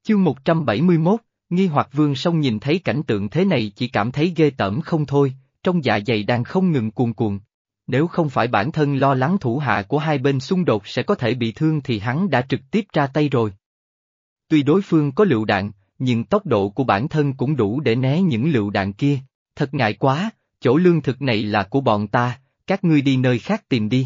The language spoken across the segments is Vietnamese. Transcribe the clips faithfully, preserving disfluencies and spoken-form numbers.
Chương một trăm bảy mươi mốt, nghi hoặc Vương Song nhìn thấy cảnh tượng thế này chỉ cảm thấy ghê tởm không thôi, trong dạ dày đang không ngừng cuồn cuộn. Nếu không phải bản thân lo lắng thủ hạ của hai bên xung đột sẽ có thể bị thương thì hắn đã trực tiếp ra tay rồi. Tuy đối phương có lựu đạn, nhưng tốc độ của bản thân cũng đủ để né những lựu đạn kia. Thật ngại quá, chỗ lương thực này là của bọn ta, các ngươi đi nơi khác tìm đi.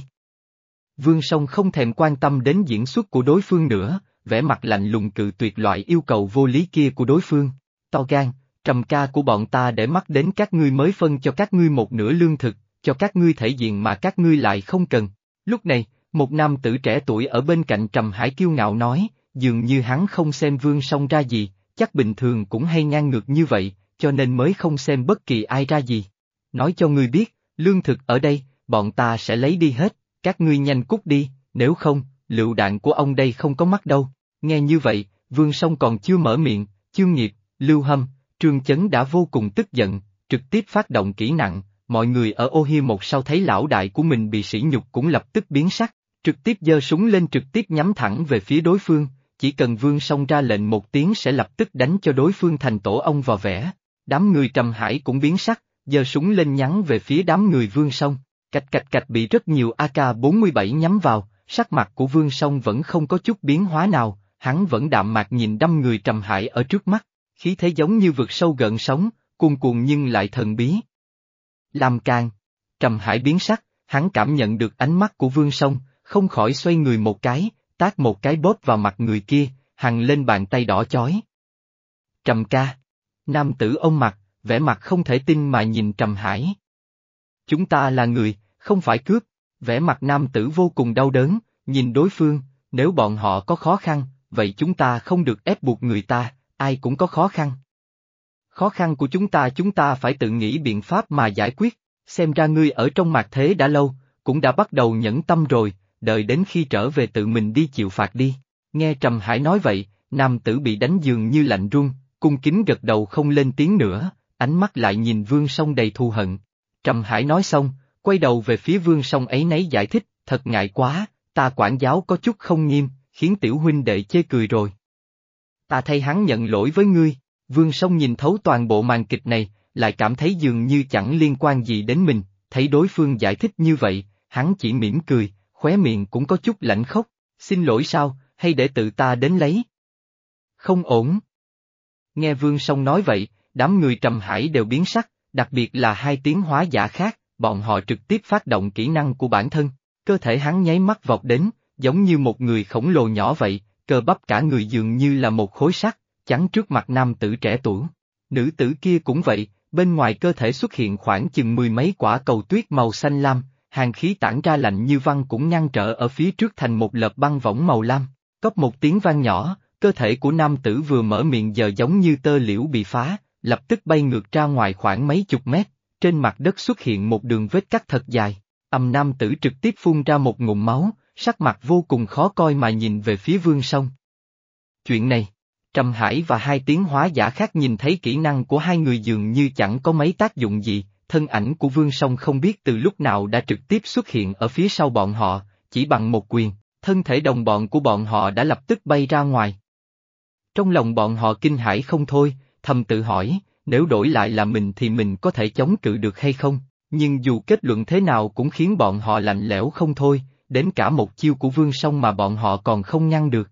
Vương Song không thèm quan tâm đến diễn xuất của đối phương nữa, vẻ mặt lạnh lùng cự tuyệt loại yêu cầu vô lý kia của đối phương. To gan, trầm ca của bọn ta để mắt đến các ngươi mới phân cho các ngươi một nửa lương thực, cho các ngươi thể diện mà các ngươi lại không cần. Lúc này, một nam tử trẻ tuổi ở bên cạnh Trầm Hải kiêu ngạo nói, dường như hắn không xem Vương Song ra gì, chắc bình thường cũng hay ngang ngược như vậy, cho nên mới không xem bất kỳ ai ra gì. Nói cho ngươi biết, lương thực ở đây, bọn ta sẽ lấy đi hết, các ngươi nhanh cút đi, nếu không, lựu đạn của ông đây không có mắt đâu. Nghe như vậy, Vương Song còn chưa mở miệng, Chương Nghiệp, Lưu Hâm, Trương Chấn đã vô cùng tức giận, trực tiếp phát động kỹ nặng, mọi người ở ô hi một sau thấy lão đại của mình bị sỉ nhục cũng lập tức biến sắc, trực tiếp giơ súng lên trực tiếp nhắm thẳng về phía đối phương, chỉ cần Vương Song ra lệnh một tiếng sẽ lập tức đánh cho đối phương thành tổ ong vò vẽ. Đám người Trầm Hải cũng biến sắc, giơ súng lên nhắm về phía đám người Vương Song, cạch cạch cạch bị rất nhiều A K bốn mươi bảy nhắm vào, sắc mặt của Vương Song vẫn không có chút biến hóa nào, hắn vẫn đạm mạc nhìn đám người Trầm Hải ở trước mắt, khí thế giống như vực sâu gợn sóng, cuồn cuộn nhưng lại thần bí. Làm càng, Trầm Hải biến sắc, hắn cảm nhận được ánh mắt của Vương Song, không khỏi xoay người một cái, tát một cái bóp vào mặt người kia, hằn lên bàn tay đỏ chói. Trầm ca. Nam tử ôm mặt, vẻ mặt không thể tin mà nhìn Trầm Hải. Chúng ta là người, không phải cướp, vẻ mặt nam tử vô cùng đau đớn, nhìn đối phương, nếu bọn họ có khó khăn, vậy chúng ta không được ép buộc người ta, ai cũng có khó khăn. Khó khăn của chúng ta chúng ta phải tự nghĩ biện pháp mà giải quyết, xem ra ngươi ở trong mạt thế đã lâu, cũng đã bắt đầu nhẫn tâm rồi, đợi đến khi trở về tự mình đi chịu phạt đi. Nghe Trầm Hải nói vậy, nam tử bị đánh dường như lạnh run, cung kính gật đầu không lên tiếng nữa, ánh mắt lại nhìn Vương Song đầy thù hận. Trầm Hải nói xong, quay đầu về phía Vương Song ấy nấy giải thích, thật ngại quá, ta quản giáo có chút không nghiêm, khiến tiểu huynh đệ chê cười rồi. Ta thay hắn nhận lỗi với ngươi. Vương Song nhìn thấu toàn bộ màn kịch này, lại cảm thấy dường như chẳng liên quan gì đến mình, thấy đối phương giải thích như vậy, hắn chỉ mỉm cười, khóe miệng cũng có chút lạnh khốc, xin lỗi sao, hay để tự ta đến lấy? Không ổn. Nghe Vương Song nói vậy, đám người Trầm Hải đều biến sắc, đặc biệt là hai tiến hóa giả khác, bọn họ trực tiếp phát động kỹ năng của bản thân, cơ thể hắn nháy mắt vọt đến, giống như một người khổng lồ nhỏ vậy, cơ bắp cả người dường như là một khối sắt, chắn trước mặt nam tử trẻ tuổi. Nữ tử kia cũng vậy, bên ngoài cơ thể xuất hiện khoảng chừng mười mấy quả cầu tuyết màu xanh lam, hàn khí tản ra lạnh như băng cũng ngăn trở ở phía trước thành một lớp băng võng màu lam. Cốc một tiếng vang nhỏ, cơ thể của nam tử vừa mở miệng giờ giống như tơ liễu bị phá, lập tức bay ngược ra ngoài khoảng mấy chục mét, trên mặt đất xuất hiện một đường vết cắt thật dài. Ầm, nam tử trực tiếp phun ra một ngụm máu, sắc mặt vô cùng khó coi mà nhìn về phía Vương Song. Chuyện này, Trầm Hải và hai tiến hóa giả khác nhìn thấy kỹ năng của hai người dường như chẳng có mấy tác dụng gì, thân ảnh của Vương Song không biết từ lúc nào đã trực tiếp xuất hiện ở phía sau bọn họ, chỉ bằng một quyền, thân thể đồng bọn của bọn họ đã lập tức bay ra ngoài. Trong lòng bọn họ kinh hãi không thôi, thầm tự hỏi, nếu đổi lại là mình thì mình có thể chống cự được hay không, nhưng dù kết luận thế nào cũng khiến bọn họ lạnh lẽo không thôi, đến cả một chiêu của Vương Song mà bọn họ còn không ngăn được.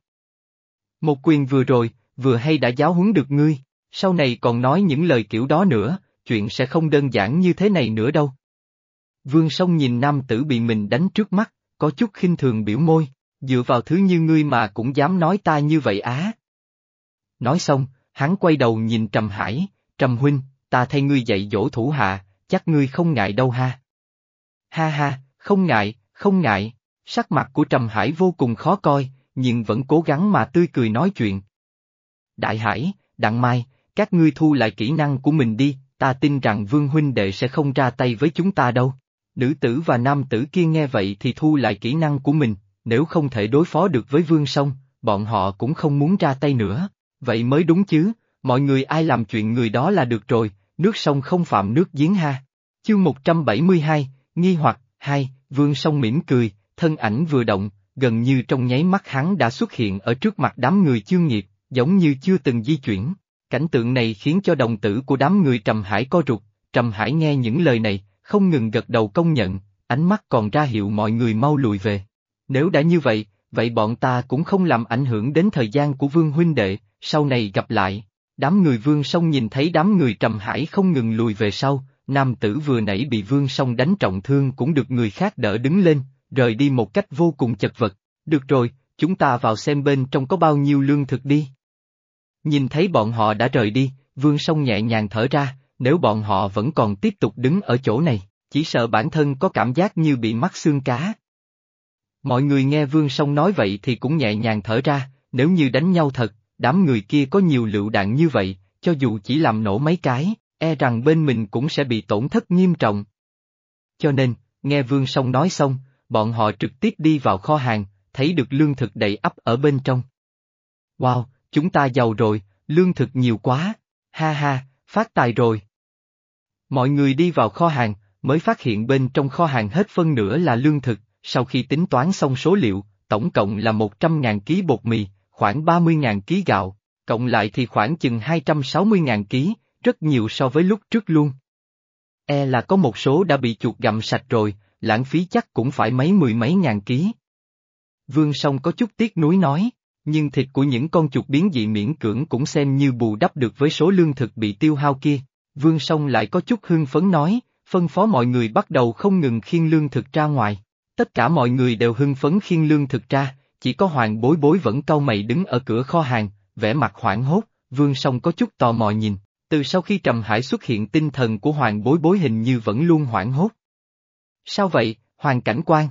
Một quyền vừa rồi, vừa hay đã giáo huấn được ngươi, sau này còn nói những lời kiểu đó nữa, chuyện sẽ không đơn giản như thế này nữa đâu. Vương Song nhìn nam tử bị mình đánh trước mắt, có chút khinh thường biểu môi, dựa vào thứ như ngươi mà cũng dám nói ta như vậy á. Nói xong, hắn quay đầu nhìn Trầm Hải, Trầm huynh, ta thay ngươi dạy dỗ thủ hạ, chắc ngươi không ngại đâu ha. Ha ha, không ngại, không ngại, sắc mặt của Trầm Hải vô cùng khó coi, nhưng vẫn cố gắng mà tươi cười nói chuyện. Đại Hải, Đặng Mai, các ngươi thu lại kỹ năng của mình đi, ta tin rằng Vương huynh đệ sẽ không ra tay với chúng ta đâu. Nữ tử và nam tử kia nghe vậy thì thu lại kỹ năng của mình, nếu không thể đối phó được với Vương Song, bọn họ cũng không muốn ra tay nữa, vậy mới đúng chứ, mọi người ai làm chuyện người đó là được rồi, nước sông không phạm nước giếng ha. Chương một trăm bảy mươi hai, nghi hoặc, hai, Vương Song mỉm cười, thân ảnh vừa động, gần như trong nháy mắt hắn đã xuất hiện ở trước mặt đám người Chương Nghiệp, giống như chưa từng di chuyển. Cảnh tượng này khiến cho đồng tử của đám người Trầm Hải co rụt. Trầm Hải nghe những lời này, không ngừng gật đầu công nhận, ánh mắt còn ra hiệu mọi người mau lùi về. Nếu đã như vậy, vậy bọn ta cũng không làm ảnh hưởng đến thời gian của Vương huynh đệ, sau này gặp lại. Đám người Vương Song nhìn thấy đám người Trầm Hải không ngừng lùi về sau, nam tử vừa nãy bị Vương Song đánh trọng thương cũng được người khác đỡ đứng lên, rời đi một cách vô cùng chật vật. Được rồi, chúng ta vào xem bên trong có bao nhiêu lương thực đi. Nhìn thấy bọn họ đã rời đi, Vương Song nhẹ nhàng thở ra, nếu bọn họ vẫn còn tiếp tục đứng ở chỗ này, chỉ sợ bản thân có cảm giác như bị mắc xương cá. Mọi người nghe Vương Song nói vậy thì cũng nhẹ nhàng thở ra, nếu như đánh nhau thật, đám người kia có nhiều lựu đạn như vậy, cho dù chỉ làm nổ mấy cái, e rằng bên mình cũng sẽ bị tổn thất nghiêm trọng. Cho nên, nghe Vương Song nói xong, bọn họ trực tiếp đi vào kho hàng, thấy được lương thực đầy ắp ở bên trong. Wow, chúng ta giàu rồi, lương thực nhiều quá, ha ha, phát tài rồi. Mọi người đi vào kho hàng, mới phát hiện bên trong kho hàng hết phân nửa là lương thực, sau khi tính toán xong số liệu, tổng cộng là một trăm nghìn ký bột mì, khoảng ba mươi nghìn ký gạo, cộng lại thì khoảng chừng hai trăm sáu mươi nghìn ký, rất nhiều so với lúc trước luôn. E là có một số đã bị chuột gặm sạch rồi, lãng phí chắc cũng phải mấy mười mấy ngàn ký. Vương Song có chút tiếc nuối nói, nhưng thịt của những con chuột biến dị miễn cưỡng cũng xem như bù đắp được với số lương thực bị tiêu hao kia. Vương Song lại có chút hưng phấn nói, phân phó mọi người bắt đầu không ngừng khiêng lương thực ra ngoài. Tất cả mọi người đều hưng phấn khiêng lương thực ra, chỉ có Hoàng Bối Bối vẫn cau mày đứng ở cửa kho hàng, vẻ mặt hoảng hốt. Vương Song có chút tò mò nhìn, từ sau khi Trầm Hải xuất hiện tinh thần của Hoàng Bối Bối hình như vẫn luôn hoảng hốt. Sao vậy, Hoàng Cảnh Quan?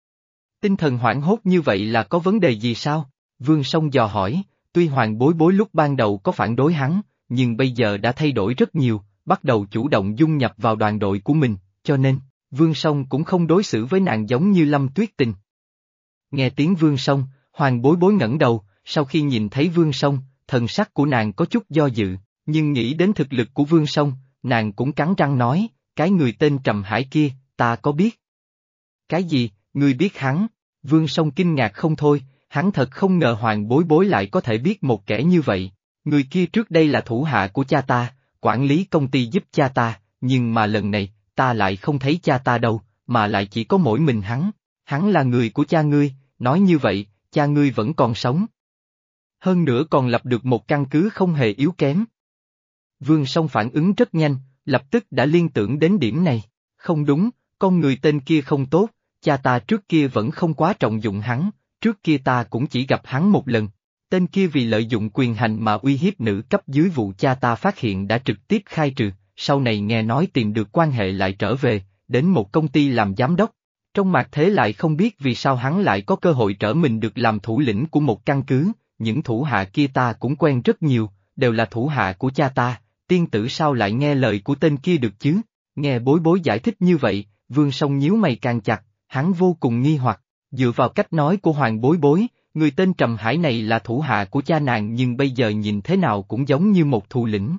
Tinh thần hoảng hốt như vậy là có vấn đề gì sao? Vương Song dò hỏi, tuy Hoàng Bối Bối lúc ban đầu có phản đối hắn, nhưng bây giờ đã thay đổi rất nhiều, bắt đầu chủ động dung nhập vào đoàn đội của mình, cho nên, Vương Song cũng không đối xử với nàng giống như Lâm Tuyết Tình. Nghe tiếng Vương Song, Hoàng Bối Bối ngẩng đầu, sau khi nhìn thấy Vương Song, thần sắc của nàng có chút do dự, nhưng nghĩ đến thực lực của Vương Song, nàng cũng cắn răng nói, cái người tên Trầm Hải kia, ta có biết. Cái gì, ngươi biết hắn? Vương Song kinh ngạc không thôi, hắn thật không ngờ Hoàng Bối Bối lại có thể biết một kẻ như vậy. Người kia trước đây là thủ hạ của cha ta, quản lý công ty giúp cha ta, nhưng mà lần này, ta lại không thấy cha ta đâu, mà lại chỉ có mỗi mình hắn. Hắn là người của cha ngươi, nói như vậy, cha ngươi vẫn còn sống. Hơn nữa còn lập được một căn cứ không hề yếu kém. Vương Song phản ứng rất nhanh, lập tức đã liên tưởng đến điểm này. Không đúng, con người tên kia không tốt, cha ta trước kia vẫn không quá trọng dụng hắn, trước kia ta cũng chỉ gặp hắn một lần. Tên kia vì lợi dụng quyền hành mà uy hiếp nữ cấp dưới vụ cha ta phát hiện đã trực tiếp khai trừ, sau này nghe nói tìm được quan hệ lại trở về, đến một công ty làm giám đốc. Trong mặt thế lại không biết vì sao hắn lại có cơ hội trở mình được làm thủ lĩnh của một căn cứ, những thủ hạ kia ta cũng quen rất nhiều, đều là thủ hạ của cha ta, tiên tử sao lại nghe lời của tên kia được chứ? Nghe Bối Bối giải thích như vậy, Vương Song nhíu mày càng chặt, hắn vô cùng nghi hoặc, dựa vào cách nói của Hoàng Bối Bối, người tên Trầm Hải này là thủ hạ của cha nàng nhưng bây giờ nhìn thế nào cũng giống như một thủ lĩnh.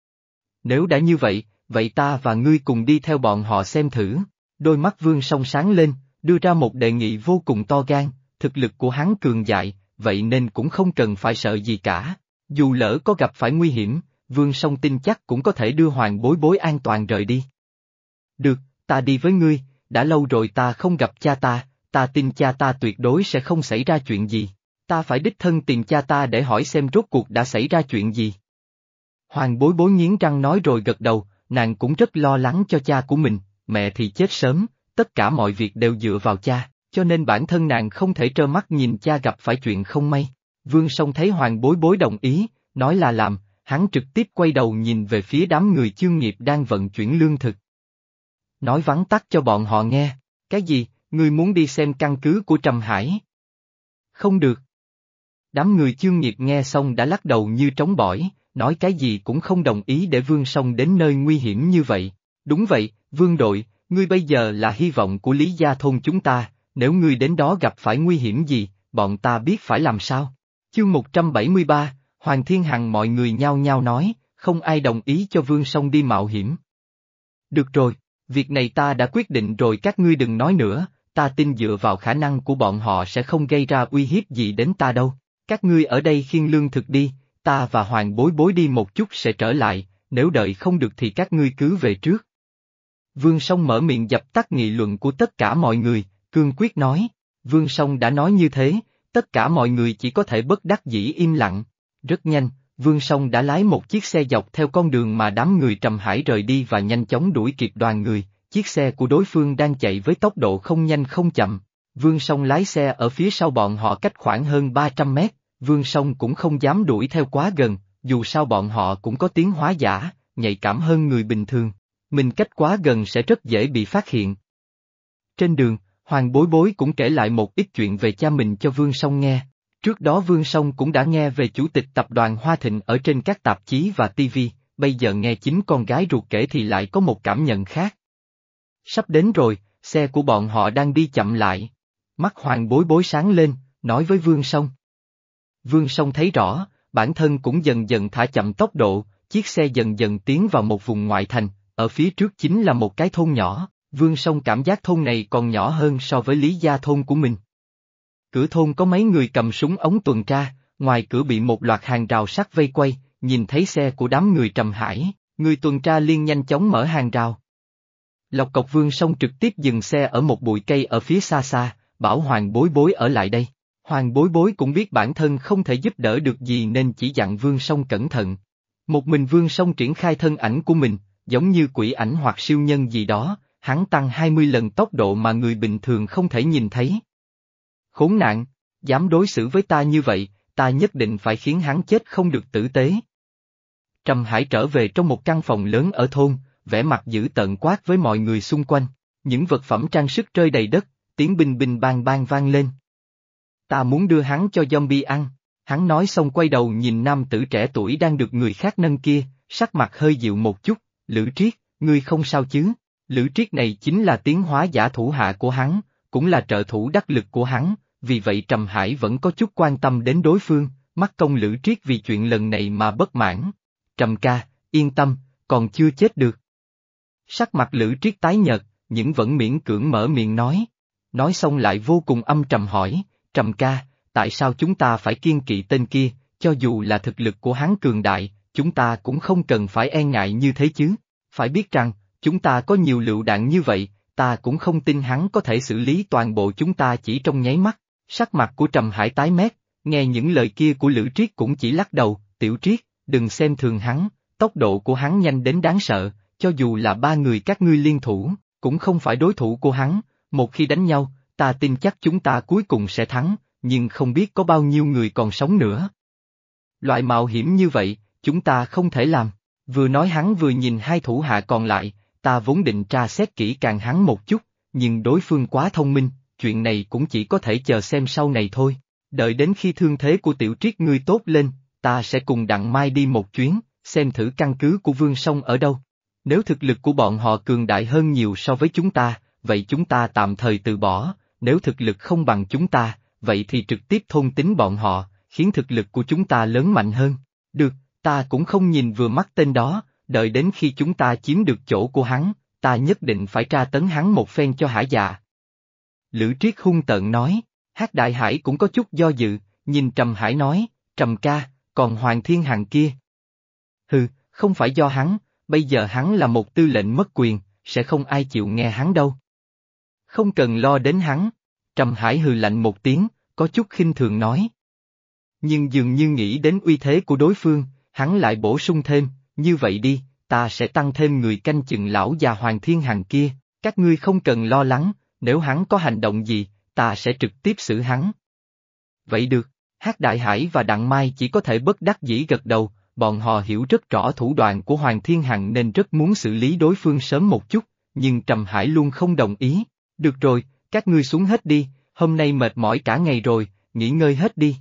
Nếu đã như vậy, vậy ta và ngươi cùng đi theo bọn họ xem thử. Đôi mắt Vương Song sáng lên, đưa ra một đề nghị vô cùng to gan, thực lực của hắn cường đại, vậy nên cũng không cần phải sợ gì cả. Dù lỡ có gặp phải nguy hiểm, Vương Song tin chắc cũng có thể đưa Hoàng Bối Bối an toàn rời đi. Được, ta đi với ngươi, đã lâu rồi ta không gặp cha ta, ta tin cha ta tuyệt đối sẽ không xảy ra chuyện gì. Ta phải đích thân tìm cha ta để hỏi xem rốt cuộc đã xảy ra chuyện gì. Hoàng Bối Bối nghiến răng nói rồi gật đầu, nàng cũng rất lo lắng cho cha của mình, mẹ thì chết sớm, tất cả mọi việc đều dựa vào cha, cho nên bản thân nàng không thể trơ mắt nhìn cha gặp phải chuyện không may. Vương Song thấy Hoàng Bối Bối đồng ý, nói là làm, hắn trực tiếp quay đầu nhìn về phía đám người Chương Nghiệp đang vận chuyển lương thực. Nói vắn tắt cho bọn họ nghe, cái gì, ngươi muốn đi xem căn cứ của Trầm Hải? Không được. Đám người Chương Nghiệp nghe xong đã lắc đầu như trống bỏi, nói cái gì cũng không đồng ý để Vương Song đến nơi nguy hiểm như vậy. Đúng vậy, Vương đội, ngươi bây giờ là hy vọng của Lý Gia thôn chúng ta, nếu ngươi đến đó gặp phải nguy hiểm gì, bọn ta biết phải làm sao. Chương một trăm bảy mươi ba, Hoàng Thiên Hằng mọi người nhao nhao nói, không ai đồng ý cho Vương Song đi mạo hiểm. Được rồi, việc này ta đã quyết định rồi các ngươi đừng nói nữa, ta tin dựa vào khả năng của bọn họ sẽ không gây ra uy hiếp gì đến ta đâu. Các ngươi ở đây khiêng lương thực đi, ta và Hoàng Bối Bối đi một chút sẽ trở lại, nếu đợi không được thì các ngươi cứ về trước. Vương Song mở miệng dập tắt nghị luận của tất cả mọi người, cương quyết nói. Vương Song đã nói như thế, tất cả mọi người chỉ có thể bất đắc dĩ im lặng. Rất nhanh, Vương Song đã lái một chiếc xe dọc theo con đường mà đám người Trầm Hải rời đi và nhanh chóng đuổi kịp đoàn người. Chiếc xe của đối phương đang chạy với tốc độ không nhanh không chậm. Vương Song lái xe ở phía sau bọn họ cách khoảng hơn ba trăm mét, Vương Song cũng không dám đuổi theo quá gần, dù sao bọn họ cũng có tiến hóa giả, nhạy cảm hơn người bình thường. Mình cách quá gần sẽ rất dễ bị phát hiện. Trên đường, Hoàng Bối Bối cũng kể lại một ít chuyện về cha mình cho Vương Song nghe. Trước đó Vương Song cũng đã nghe về chủ tịch tập đoàn Hoa Thịnh ở trên các tạp chí và ti vi, bây giờ nghe chính con gái ruột kể thì lại có một cảm nhận khác. Sắp đến rồi, xe của bọn họ đang đi chậm lại. Mắt Hoàng Bối Bối sáng lên, nói với Vương Song. Vương Song thấy rõ, bản thân cũng dần dần thả chậm tốc độ, chiếc xe dần dần tiến vào một vùng ngoại thành, ở phía trước chính là một cái thôn nhỏ, Vương Song cảm giác thôn này còn nhỏ hơn so với Lý Gia thôn của mình. Cửa thôn có mấy người cầm súng ống tuần tra, ngoài cửa bị một loạt hàng rào sắt vây quay, nhìn thấy xe của đám người Trầm Hải, người tuần tra liền nhanh chóng mở hàng rào. Lộc cộc Vương Song trực tiếp dừng xe ở một bụi cây ở phía xa xa, bảo Hoàng Bối Bối ở lại đây. Hoàng Bối Bối cũng biết bản thân không thể giúp đỡ được gì nên chỉ dặn Vương Song cẩn thận. Một mình Vương Song triển khai thân ảnh của mình, giống như quỷ ảnh hoặc siêu nhân gì đó, hắn tăng hai mươi lần tốc độ mà người bình thường không thể nhìn thấy. Khốn nạn, dám đối xử với ta như vậy, ta nhất định phải khiến hắn chết không được tử tế. Trầm Hải trở về trong một căn phòng lớn ở thôn, vẻ mặt dữ tợn quát với mọi người xung quanh, những vật phẩm trang sức rơi đầy đất, tiếng binh binh bang bang vang lên. Ta muốn đưa hắn cho zombie ăn, hắn nói xong quay đầu nhìn nam tử trẻ tuổi đang được người khác nâng kia, sắc mặt hơi dịu một chút, Lữ Triết, ngươi không sao chứ? Lữ Triết này chính là tiến hóa giả thủ hạ của hắn, cũng là trợ thủ đắc lực của hắn, vì vậy Trầm Hải vẫn có chút quan tâm đến đối phương, mắt công Lữ Triết vì chuyện lần này mà bất mãn. Trầm ca, yên tâm, còn chưa chết được. Sắc mặt Lữ Triết tái nhợt, nhưng vẫn miễn cưỡng mở miệng nói. Nói xong lại vô cùng âm trầm hỏi, Trầm ca, tại sao chúng ta phải kiêng kỵ tên kia, cho dù là thực lực của hắn cường đại, chúng ta cũng không cần phải e ngại như thế chứ. Phải biết rằng, chúng ta có nhiều lựu đạn như vậy, ta cũng không tin hắn có thể xử lý toàn bộ chúng ta chỉ trong nháy mắt. Sắc mặt của Trầm Hải tái mét, nghe những lời kia của Lữ Triết cũng chỉ lắc đầu, Tiểu Triết, đừng xem thường hắn, tốc độ của hắn nhanh đến đáng sợ, cho dù là ba người các ngươi liên thủ, cũng không phải đối thủ của hắn, một khi đánh nhau, ta tin chắc chúng ta cuối cùng sẽ thắng, nhưng không biết có bao nhiêu người còn sống nữa. Loại mạo hiểm như vậy, chúng ta không thể làm. Vừa nói hắn vừa nhìn hai thủ hạ còn lại, ta vốn định tra xét kỹ càng hắn một chút, nhưng đối phương quá thông minh, chuyện này cũng chỉ có thể chờ xem sau này thôi. Đợi đến khi thương thế của Tiểu Triết ngươi tốt lên, ta sẽ cùng Đặng Mai đi một chuyến, xem thử căn cứ của Vương Song ở đâu. Nếu thực lực của bọn họ cường đại hơn nhiều so với chúng ta, vậy chúng ta tạm thời từ bỏ, nếu thực lực không bằng chúng ta, vậy thì trực tiếp thôn tính bọn họ, khiến thực lực của chúng ta lớn mạnh hơn. Được, ta cũng không nhìn vừa mắt tên đó, đợi đến khi chúng ta chiếm được chỗ của hắn, ta nhất định phải tra tấn hắn một phen cho hả dạ. Lữ Triết hung tợn nói, Hắc Đại Hải cũng có chút do dự, nhìn Trầm Hải nói, Trầm ca, còn Hoàng Thiên Hằng kia. Hừ, không phải do hắn, bây giờ hắn là một tư lệnh mất quyền, sẽ không ai chịu nghe hắn đâu. Không cần lo đến hắn, Trầm Hải hừ lạnh một tiếng, có chút khinh thường nói. Nhưng dường như nghĩ đến uy thế của đối phương, hắn lại bổ sung thêm, như vậy đi, ta sẽ tăng thêm người canh chừng lão già Hoàng Thiên Hằng kia, các ngươi không cần lo lắng, nếu hắn có hành động gì, ta sẽ trực tiếp xử hắn. Vậy được, Hắc Đại Hải và Đặng Mai chỉ có thể bất đắc dĩ gật đầu, bọn họ hiểu rất rõ thủ đoạn của Hoàng Thiên Hằng nên rất muốn xử lý đối phương sớm một chút, nhưng Trầm Hải luôn không đồng ý. Được rồi, các ngươi xuống hết đi, hôm nay mệt mỏi cả ngày rồi, nghỉ ngơi hết đi.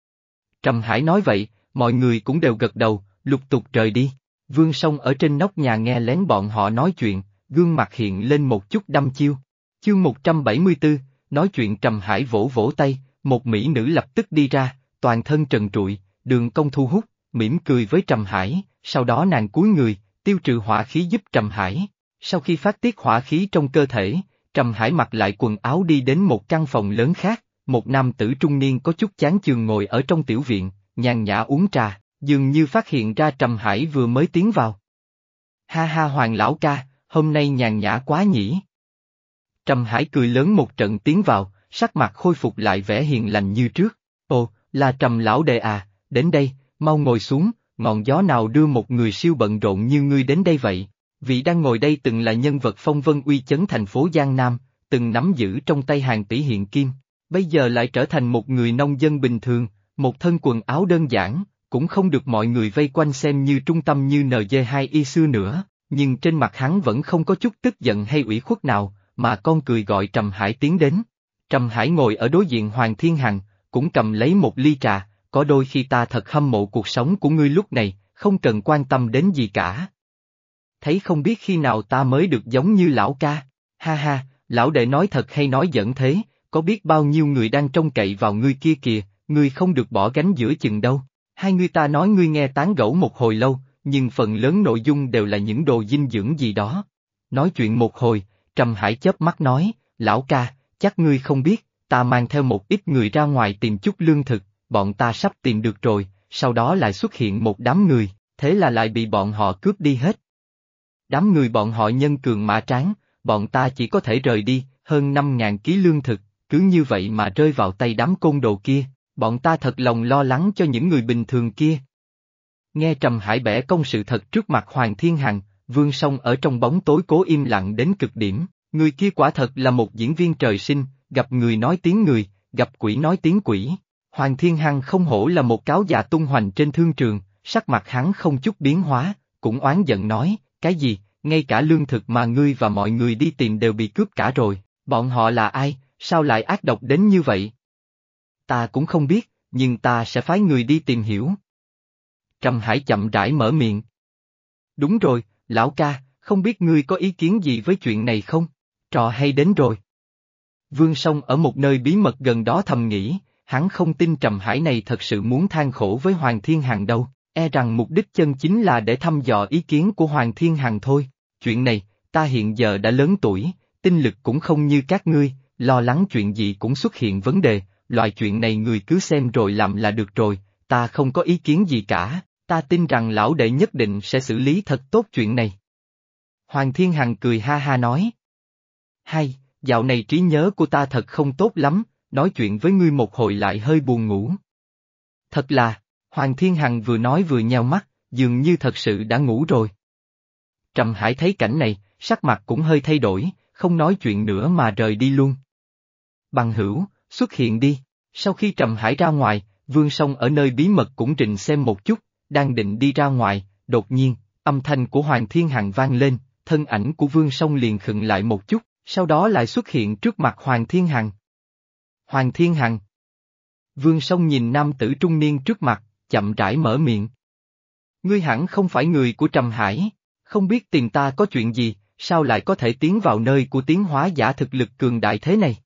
Trầm Hải nói vậy, mọi người cũng đều gật đầu, lục tục rời đi. Vương Song ở trên nóc nhà nghe lén bọn họ nói chuyện, gương mặt hiện lên một chút đăm chiêu. Chương một trăm bảy mươi tư, nói chuyện Trầm Hải vỗ vỗ tay, một mỹ nữ lập tức đi ra, toàn thân trần trụi, đường cong thu hút, mỉm cười với Trầm Hải, sau đó nàng cúi người, tiêu trừ hỏa khí giúp Trầm Hải. Sau khi phát tiết hỏa khí trong cơ thể, Trầm Hải mặc lại quần áo đi đến một căn phòng lớn khác, một nam tử trung niên có chút chán chường ngồi ở trong tiểu viện, nhàn nhã uống trà, dường như phát hiện ra Trầm Hải vừa mới tiến vào. Ha ha Hoàng lão ca, hôm nay nhàn nhã quá nhỉ. Trầm Hải cười lớn một trận tiến vào, sắc mặt khôi phục lại vẻ hiền lành như trước. Ồ, là Trầm lão đệ à, đến đây, mau ngồi xuống, ngọn gió nào đưa một người siêu bận rộn như ngươi đến đây vậy? Vị đang ngồi đây từng là nhân vật phong vân uy chấn thành phố Giang Nam, từng nắm giữ trong tay hàng tỷ hiện kim, bây giờ lại trở thành một người nông dân bình thường, một thân quần áo đơn giản, cũng không được mọi người vây quanh xem như trung tâm như en giê hai y xưa nữa, nhưng trên mặt hắn vẫn không có chút tức giận hay ủy khuất nào, mà con cười gọi Trầm Hải tiến đến. Trầm Hải ngồi ở đối diện Hoàng Thiên Hằng, cũng cầm lấy một ly trà, có đôi khi ta thật hâm mộ cuộc sống của ngươi lúc này, không cần quan tâm đến gì cả. Thấy không biết khi nào ta mới được giống như lão ca, ha ha, lão đệ nói thật hay nói giỡn thế, có biết bao nhiêu người đang trông cậy vào ngươi kia kìa, ngươi không được bỏ gánh giữa chừng đâu. Hai người ta nói ngươi nghe tán gẫu một hồi lâu, nhưng phần lớn nội dung đều là những đồ dinh dưỡng gì đó. Nói chuyện một hồi, Trầm Hải chớp mắt nói, lão ca, chắc ngươi không biết, ta mang theo một ít người ra ngoài tìm chút lương thực, bọn ta sắp tìm được rồi, sau đó lại xuất hiện một đám người, thế là lại bị bọn họ cướp đi hết. Đám người bọn họ nhân cường mã tráng, bọn ta chỉ có thể rời đi, hơn năm ngàn ký lương thực, cứ như vậy mà rơi vào tay đám côn đồ kia, bọn ta thật lòng lo lắng cho những người bình thường kia. Nghe Trầm Hải bẻ công sự thật trước mặt Hoàng Thiên Hằng, Vương Song ở trong bóng tối cố im lặng đến cực điểm, người kia quả thật là một diễn viên trời sinh, gặp người nói tiếng người, gặp quỷ nói tiếng quỷ. Hoàng Thiên Hằng không hổ là một cáo già tung hoành trên thương trường, sắc mặt hắn không chút biến hóa, cũng oán giận nói, cái gì, ngay cả lương thực mà ngươi và mọi người đi tìm đều bị cướp cả rồi, bọn họ là ai, sao lại ác độc đến như vậy? Ta cũng không biết, nhưng ta sẽ phái người đi tìm hiểu. Trầm Hải chậm rãi mở miệng. Đúng rồi, lão ca, không biết ngươi có ý kiến gì với chuyện này không? Trò hay đến rồi. Vương Song ở một nơi bí mật gần đó thầm nghĩ, hắn không tin Trầm Hải này thật sự muốn than khổ với Hoàng Thiên Hằng đâu, e rằng mục đích chân chính là để thăm dò ý kiến của Hoàng Thiên Hằng thôi. Chuyện này, ta hiện giờ đã lớn tuổi, tinh lực cũng không như các ngươi, lo lắng chuyện gì cũng xuất hiện vấn đề, loại chuyện này người cứ xem rồi làm là được rồi, ta không có ý kiến gì cả, ta tin rằng lão đệ nhất định sẽ xử lý thật tốt chuyện này. Hoàng Thiên Hằng cười ha ha nói. Hay, dạo này trí nhớ của ta thật không tốt lắm, nói chuyện với ngươi một hồi lại hơi buồn ngủ. Thật là, Hoàng Thiên Hằng vừa nói vừa nheo mắt, dường như thật sự đã ngủ rồi. Trầm Hải thấy cảnh này, sắc mặt cũng hơi thay đổi, không nói chuyện nữa mà rời đi luôn. Bằng hữu, xuất hiện đi, sau khi Trầm Hải ra ngoài, Vương Song ở nơi bí mật cũng rình xem một chút, đang định đi ra ngoài, đột nhiên, âm thanh của Hoàng Thiên Hằng vang lên, thân ảnh của Vương Song liền khựng lại một chút, sau đó lại xuất hiện trước mặt Hoàng Thiên Hằng. Hoàng Thiên Hằng. Vương Song nhìn nam tử trung niên trước mặt, chậm rãi mở miệng. Ngươi hẳn không phải người của Trầm Hải, không biết tìm ta có chuyện gì, sao lại có thể tiến vào nơi của tiến hóa giả thực lực cường đại thế này?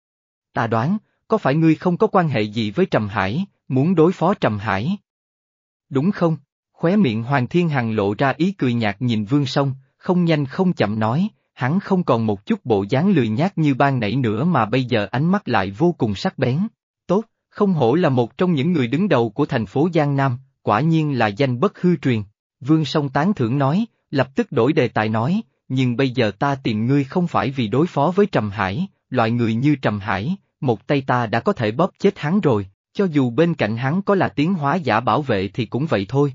Ta đoán, có phải ngươi không có quan hệ gì với Trầm Hải, muốn đối phó Trầm Hải? Đúng không? Khóe miệng Hoàng Thiên Hằng lộ ra ý cười nhạt nhìn Vương Song, không nhanh không chậm nói, hắn không còn một chút bộ dáng lười nhác như ban nãy nữa mà bây giờ ánh mắt lại vô cùng sắc bén. Tốt, không hổ là một trong những người đứng đầu của thành phố Giang Nam, quả nhiên là danh bất hư truyền. Vương Song tán thưởng nói, lập tức đổi đề tài nói, nhưng bây giờ ta tìm ngươi không phải vì đối phó với Trầm Hải, loại người như Trầm Hải, một tay ta đã có thể bóp chết hắn rồi, cho dù bên cạnh hắn có là tiến hóa giả bảo vệ thì cũng vậy thôi.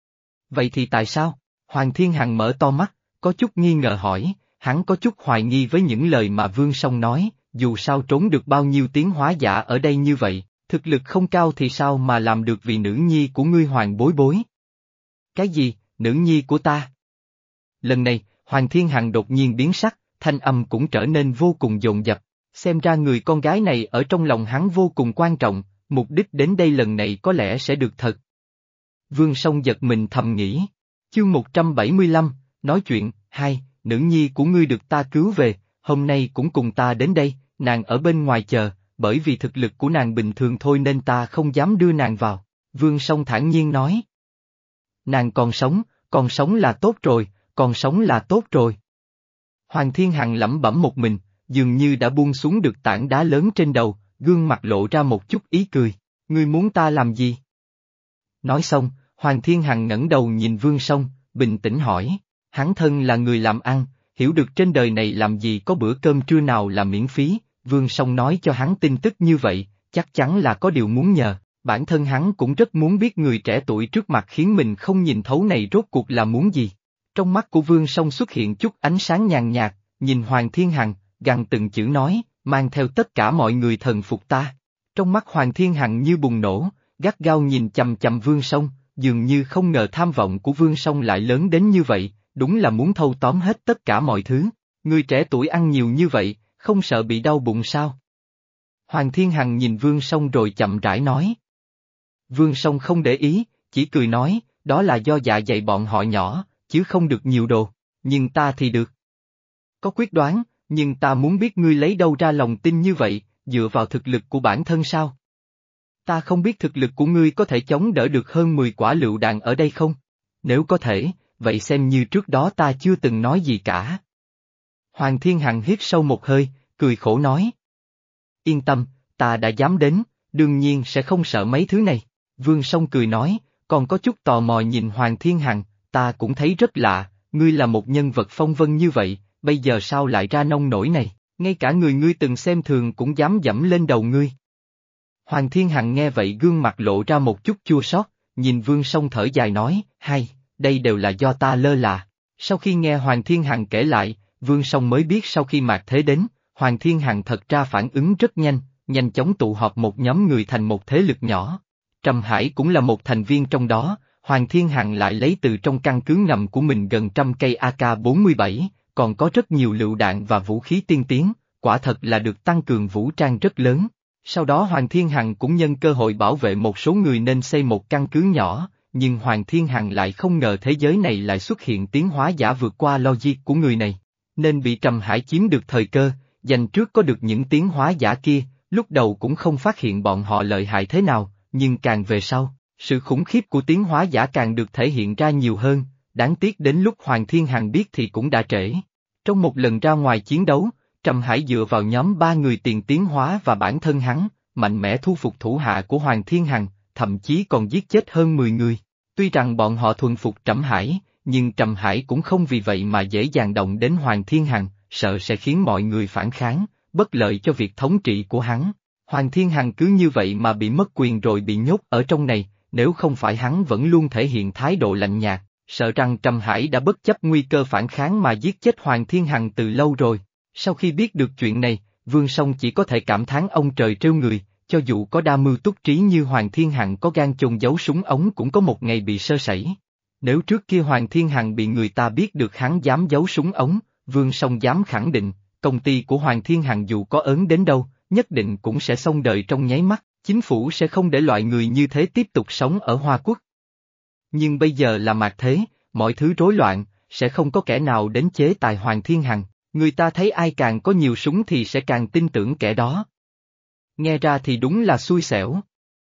Vậy thì tại sao? Hoàng Thiên Hằng mở to mắt, có chút nghi ngờ hỏi, hắn có chút hoài nghi với những lời mà Vương Song nói, dù sao trốn được bao nhiêu tiến hóa giả ở đây như vậy, thực lực không cao thì sao mà làm được vì nữ nhi của ngươi Hoàng bối bối? Cái gì, nữ nhi của ta? Lần này, Hoàng Thiên Hằng đột nhiên biến sắc, thanh âm cũng trở nên vô cùng dồn dập, xem ra người con gái này ở trong lòng hắn vô cùng quan trọng, mục đích đến đây lần này có lẽ sẽ được thật. Vương Song giật mình thầm nghĩ, chương một trăm bảy mươi lăm, nói chuyện, hai, nữ nhi của ngươi được ta cứu về, hôm nay cũng cùng ta đến đây, nàng ở bên ngoài chờ, bởi vì thực lực của nàng bình thường thôi nên ta không dám đưa nàng vào, Vương Song thản nhiên nói. Nàng còn sống, còn sống là tốt rồi, còn sống là tốt rồi. Hoàng Thiên Hằng lẩm bẩm một mình, dường như đã buông xuống được tảng đá lớn trên đầu, gương mặt lộ ra một chút ý cười, ngươi muốn ta làm gì? Nói xong, Hoàng Thiên Hằng ngẩng đầu nhìn Vương Song, bình tĩnh hỏi, hắn thân là người làm ăn, hiểu được trên đời này làm gì có bữa cơm trưa nào là miễn phí, Vương Song nói cho hắn tin tức như vậy, chắc chắn là có điều muốn nhờ, bản thân hắn cũng rất muốn biết người trẻ tuổi trước mặt khiến mình không nhìn thấu này rốt cuộc là muốn gì. Trong mắt của Vương Song xuất hiện chút ánh sáng nhàn nhạt, nhìn Hoàng Thiên Hằng, gằn từng chữ nói, mang theo tất cả mọi người thần phục ta. Trong mắt Hoàng Thiên Hằng như bùng nổ, gắt gao nhìn chằm chằm Vương Song, dường như không ngờ tham vọng của Vương Song lại lớn đến như vậy, đúng là muốn thâu tóm hết tất cả mọi thứ. Người trẻ tuổi ăn nhiều như vậy, không sợ bị đau bụng sao? Hoàng Thiên Hằng nhìn Vương Song rồi chậm rãi nói. Vương Song không để ý, chỉ cười nói, đó là do dạ dày bọn họ nhỏ, chứ không được nhiều đồ, nhưng ta thì được. Có quyết đoán, nhưng ta muốn biết ngươi lấy đâu ra lòng tin như vậy, dựa vào thực lực của bản thân sao? Ta không biết thực lực của ngươi có thể chống đỡ được hơn mười quả lựu đạn ở đây không? Nếu có thể, vậy xem như trước đó ta chưa từng nói gì cả. Hoàng Thiên Hằng hít sâu một hơi, cười khổ nói. Yên tâm, ta đã dám đến, đương nhiên sẽ không sợ mấy thứ này. Vương Song cười nói, còn có chút tò mò nhìn Hoàng Thiên Hằng, ta cũng thấy rất lạ, ngươi là một nhân vật phong vân như vậy, bây giờ sao lại ra nông nổi này, ngay cả người ngươi từng xem thường cũng dám dẫm lên đầu ngươi. Hoàng Thiên Hằng nghe vậy gương mặt lộ ra một chút chua xót, nhìn Vương Song thở dài nói, hay, đây đều là do ta lơ là. Sau khi nghe Hoàng Thiên Hằng kể lại, Vương Song mới biết sau khi Mạc Thế đến, Hoàng Thiên Hằng thật ra phản ứng rất nhanh, nhanh chóng tụ họp một nhóm người thành một thế lực nhỏ. Trầm Hải cũng là một thành viên trong đó, Hoàng Thiên Hằng lại lấy từ trong căn cứ ngầm của mình gần trăm cây A K bốn mươi bảy, còn có rất nhiều lựu đạn và vũ khí tiên tiến, quả thật là được tăng cường vũ trang rất lớn. Sau đó Hoàng Thiên Hằng cũng nhân cơ hội bảo vệ một số người nên xây một căn cứ nhỏ, nhưng Hoàng Thiên Hằng lại không ngờ thế giới này lại xuất hiện tiến hóa giả vượt qua logic của người này, nên bị Trầm Hải chiếm được thời cơ, giành trước có được những tiến hóa giả kia, lúc đầu cũng không phát hiện bọn họ lợi hại thế nào, nhưng càng về sau, sự khủng khiếp của tiến hóa giả càng được thể hiện ra nhiều hơn, đáng tiếc đến lúc Hoàng Thiên Hằng biết thì cũng đã trễ. Trong một lần ra ngoài chiến đấu, Trầm Hải dựa vào nhóm ba người tiền tiến hóa và bản thân hắn, mạnh mẽ thu phục thủ hạ của Hoàng Thiên Hằng, thậm chí còn giết chết hơn mười người. Tuy rằng bọn họ thuần phục Trầm Hải, nhưng Trầm Hải cũng không vì vậy mà dễ dàng động đến Hoàng Thiên Hằng, sợ sẽ khiến mọi người phản kháng, bất lợi cho việc thống trị của hắn. Hoàng Thiên Hằng cứ như vậy mà bị mất quyền rồi bị nhốt ở trong này, nếu không phải hắn vẫn luôn thể hiện thái độ lạnh nhạt, sợ rằng Trầm Hải đã bất chấp nguy cơ phản kháng mà giết chết Hoàng Thiên Hằng từ lâu rồi. Sau khi biết được chuyện này, Vương Song chỉ có thể cảm thán ông trời trêu người, cho dù có đa mưu túc trí như Hoàng Thiên Hằng có gan chôn giấu súng ống cũng có một ngày bị sơ sẩy. Nếu trước kia Hoàng Thiên Hằng bị người ta biết được hắn dám giấu súng ống, Vương Song dám khẳng định, công ty của Hoàng Thiên Hằng dù có ớn đến đâu, nhất định cũng sẽ xong đời trong nháy mắt, chính phủ sẽ không để loại người như thế tiếp tục sống ở Hoa Quốc. Nhưng bây giờ là Mạc Thế, mọi thứ rối loạn, sẽ không có kẻ nào đến chế tài Hoàng Thiên Hằng, người ta thấy ai càng có nhiều súng thì sẽ càng tin tưởng kẻ đó. Nghe ra thì đúng là xui xẻo.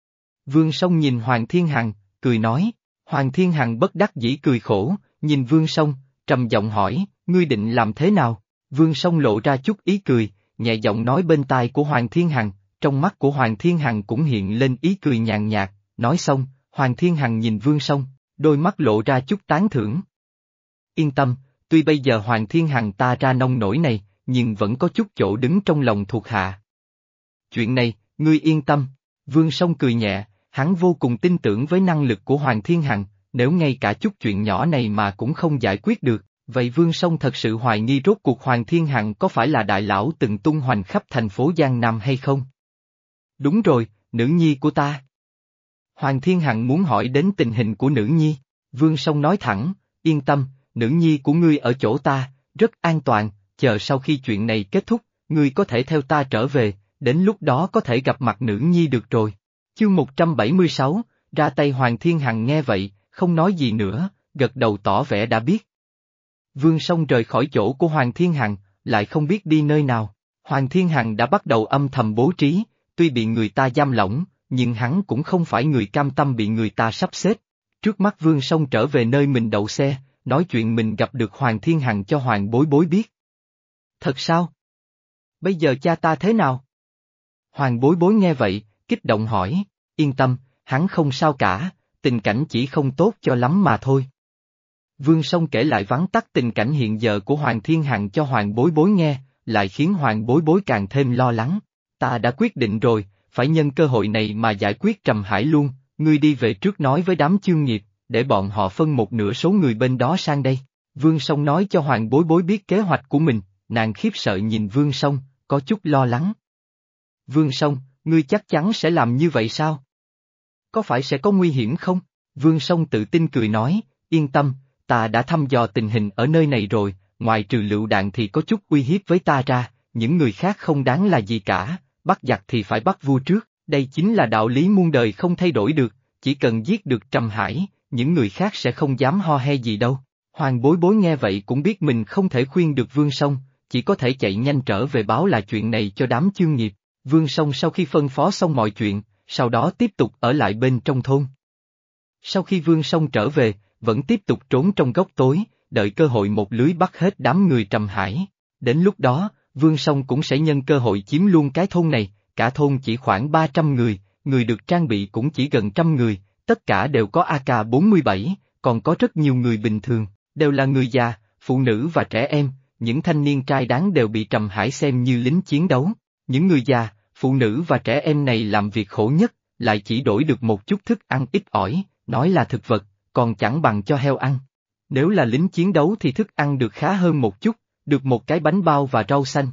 Vương Song nhìn Hoàng Thiên Hằng, cười nói, Hoàng Thiên Hằng bất đắc dĩ cười khổ, nhìn Vương Song, trầm giọng hỏi, ngươi định làm thế nào? Vương Song lộ ra chút ý cười, nhẹ giọng nói bên tai của Hoàng Thiên Hằng, trong mắt của Hoàng Thiên Hằng cũng hiện lên ý cười nhàn nhạt, nói xong, Hoàng Thiên Hằng nhìn Vương Song, đôi mắt lộ ra chút tán thưởng. Yên tâm, tuy bây giờ Hoàng Thiên Hằng ta ra nông nổi này, nhưng vẫn có chút chỗ đứng trong lòng thuộc hạ. Chuyện này, ngươi yên tâm, Vương Song cười nhẹ, hắn vô cùng tin tưởng với năng lực của Hoàng Thiên Hằng, nếu ngay cả chút chuyện nhỏ này mà cũng không giải quyết được, vậy Vương Song thật sự hoài nghi rốt cuộc Hoàng Thiên Hằng có phải là đại lão từng tung hoành khắp thành phố Giang Nam hay không? Đúng rồi, nữ nhi của ta. Hoàng Thiên Hằng muốn hỏi đến tình hình của nữ nhi, Vương Song nói thẳng, yên tâm, nữ nhi của ngươi ở chỗ ta, rất an toàn, chờ sau khi chuyện này kết thúc, ngươi có thể theo ta trở về, đến lúc đó có thể gặp mặt nữ nhi được rồi. Chương một trăm bảy mươi sáu, ra tay Hoàng Thiên Hằng nghe vậy, không nói gì nữa, gật đầu tỏ vẻ đã biết. Vương Song rời khỏi chỗ của Hoàng Thiên Hằng, lại không biết đi nơi nào, Hoàng Thiên Hằng đã bắt đầu âm thầm bố trí, tuy bị người ta giam lỏng, nhưng hắn cũng không phải người cam tâm bị người ta sắp xếp. Trước mắt Vương Song trở về nơi mình đậu xe, nói chuyện mình gặp được Hoàng Thiên Hằng cho Hoàng Bối Bối biết. Thật sao? Bây giờ cha ta thế nào? Hoàng Bối Bối nghe vậy, kích động hỏi, yên tâm, hắn không sao cả, tình cảnh chỉ không tốt cho lắm mà thôi. Vương Song kể lại vắn tắt tình cảnh hiện giờ của Hoàng Thiên Hằng cho Hoàng Bối Bối nghe, lại khiến Hoàng Bối Bối càng thêm lo lắng. Ta đã quyết định rồi, phải nhân cơ hội này mà giải quyết Trầm Hải luôn, ngươi đi về trước nói với đám Chương Nghiệp, để bọn họ phân một nửa số người bên đó sang đây. Vương Song nói cho Hoàng Bối Bối biết kế hoạch của mình, nàng khiếp sợ nhìn Vương Song, có chút lo lắng. Vương Song, ngươi chắc chắn sẽ làm như vậy sao? Có phải sẽ có nguy hiểm không? Vương Song tự tin cười nói, yên tâm, ta đã thăm dò tình hình ở nơi này rồi, ngoài trừ lựu đạn thì có chút uy hiếp với ta ra, những người khác không đáng là gì cả, bắt giặc thì phải bắt vua trước, đây chính là đạo lý muôn đời không thay đổi được, chỉ cần giết được Trầm Hải, những người khác sẽ không dám ho he gì đâu. Hoàng Bối Bối nghe vậy cũng biết mình không thể khuyên được Vương Song, chỉ có thể chạy nhanh trở về báo là chuyện này cho đám Chương Nghiệp. Vương Song sau khi phân phó xong mọi chuyện, sau đó tiếp tục ở lại bên trong thôn. Sau khi Vương Song trở về, vẫn tiếp tục trốn trong góc tối, đợi cơ hội một lưới bắt hết đám người Trầm Hải. Đến lúc đó, Vương Song cũng sẽ nhân cơ hội chiếm luôn cái thôn này, cả thôn chỉ khoảng ba trăm người, người được trang bị cũng chỉ gần trăm người, tất cả đều có A K bốn mươi bảy, còn có rất nhiều người bình thường, đều là người già, phụ nữ và trẻ em, những thanh niên trai đáng đều bị Trầm Hải xem như lính chiến đấu. Những người già, phụ nữ và trẻ em này làm việc khổ nhất, lại chỉ đổi được một chút thức ăn ít ỏi, nói là thực vật, còn chẳng bằng cho heo ăn. Nếu là lính chiến đấu thì thức ăn được khá hơn một chút, được một cái bánh bao và rau xanh.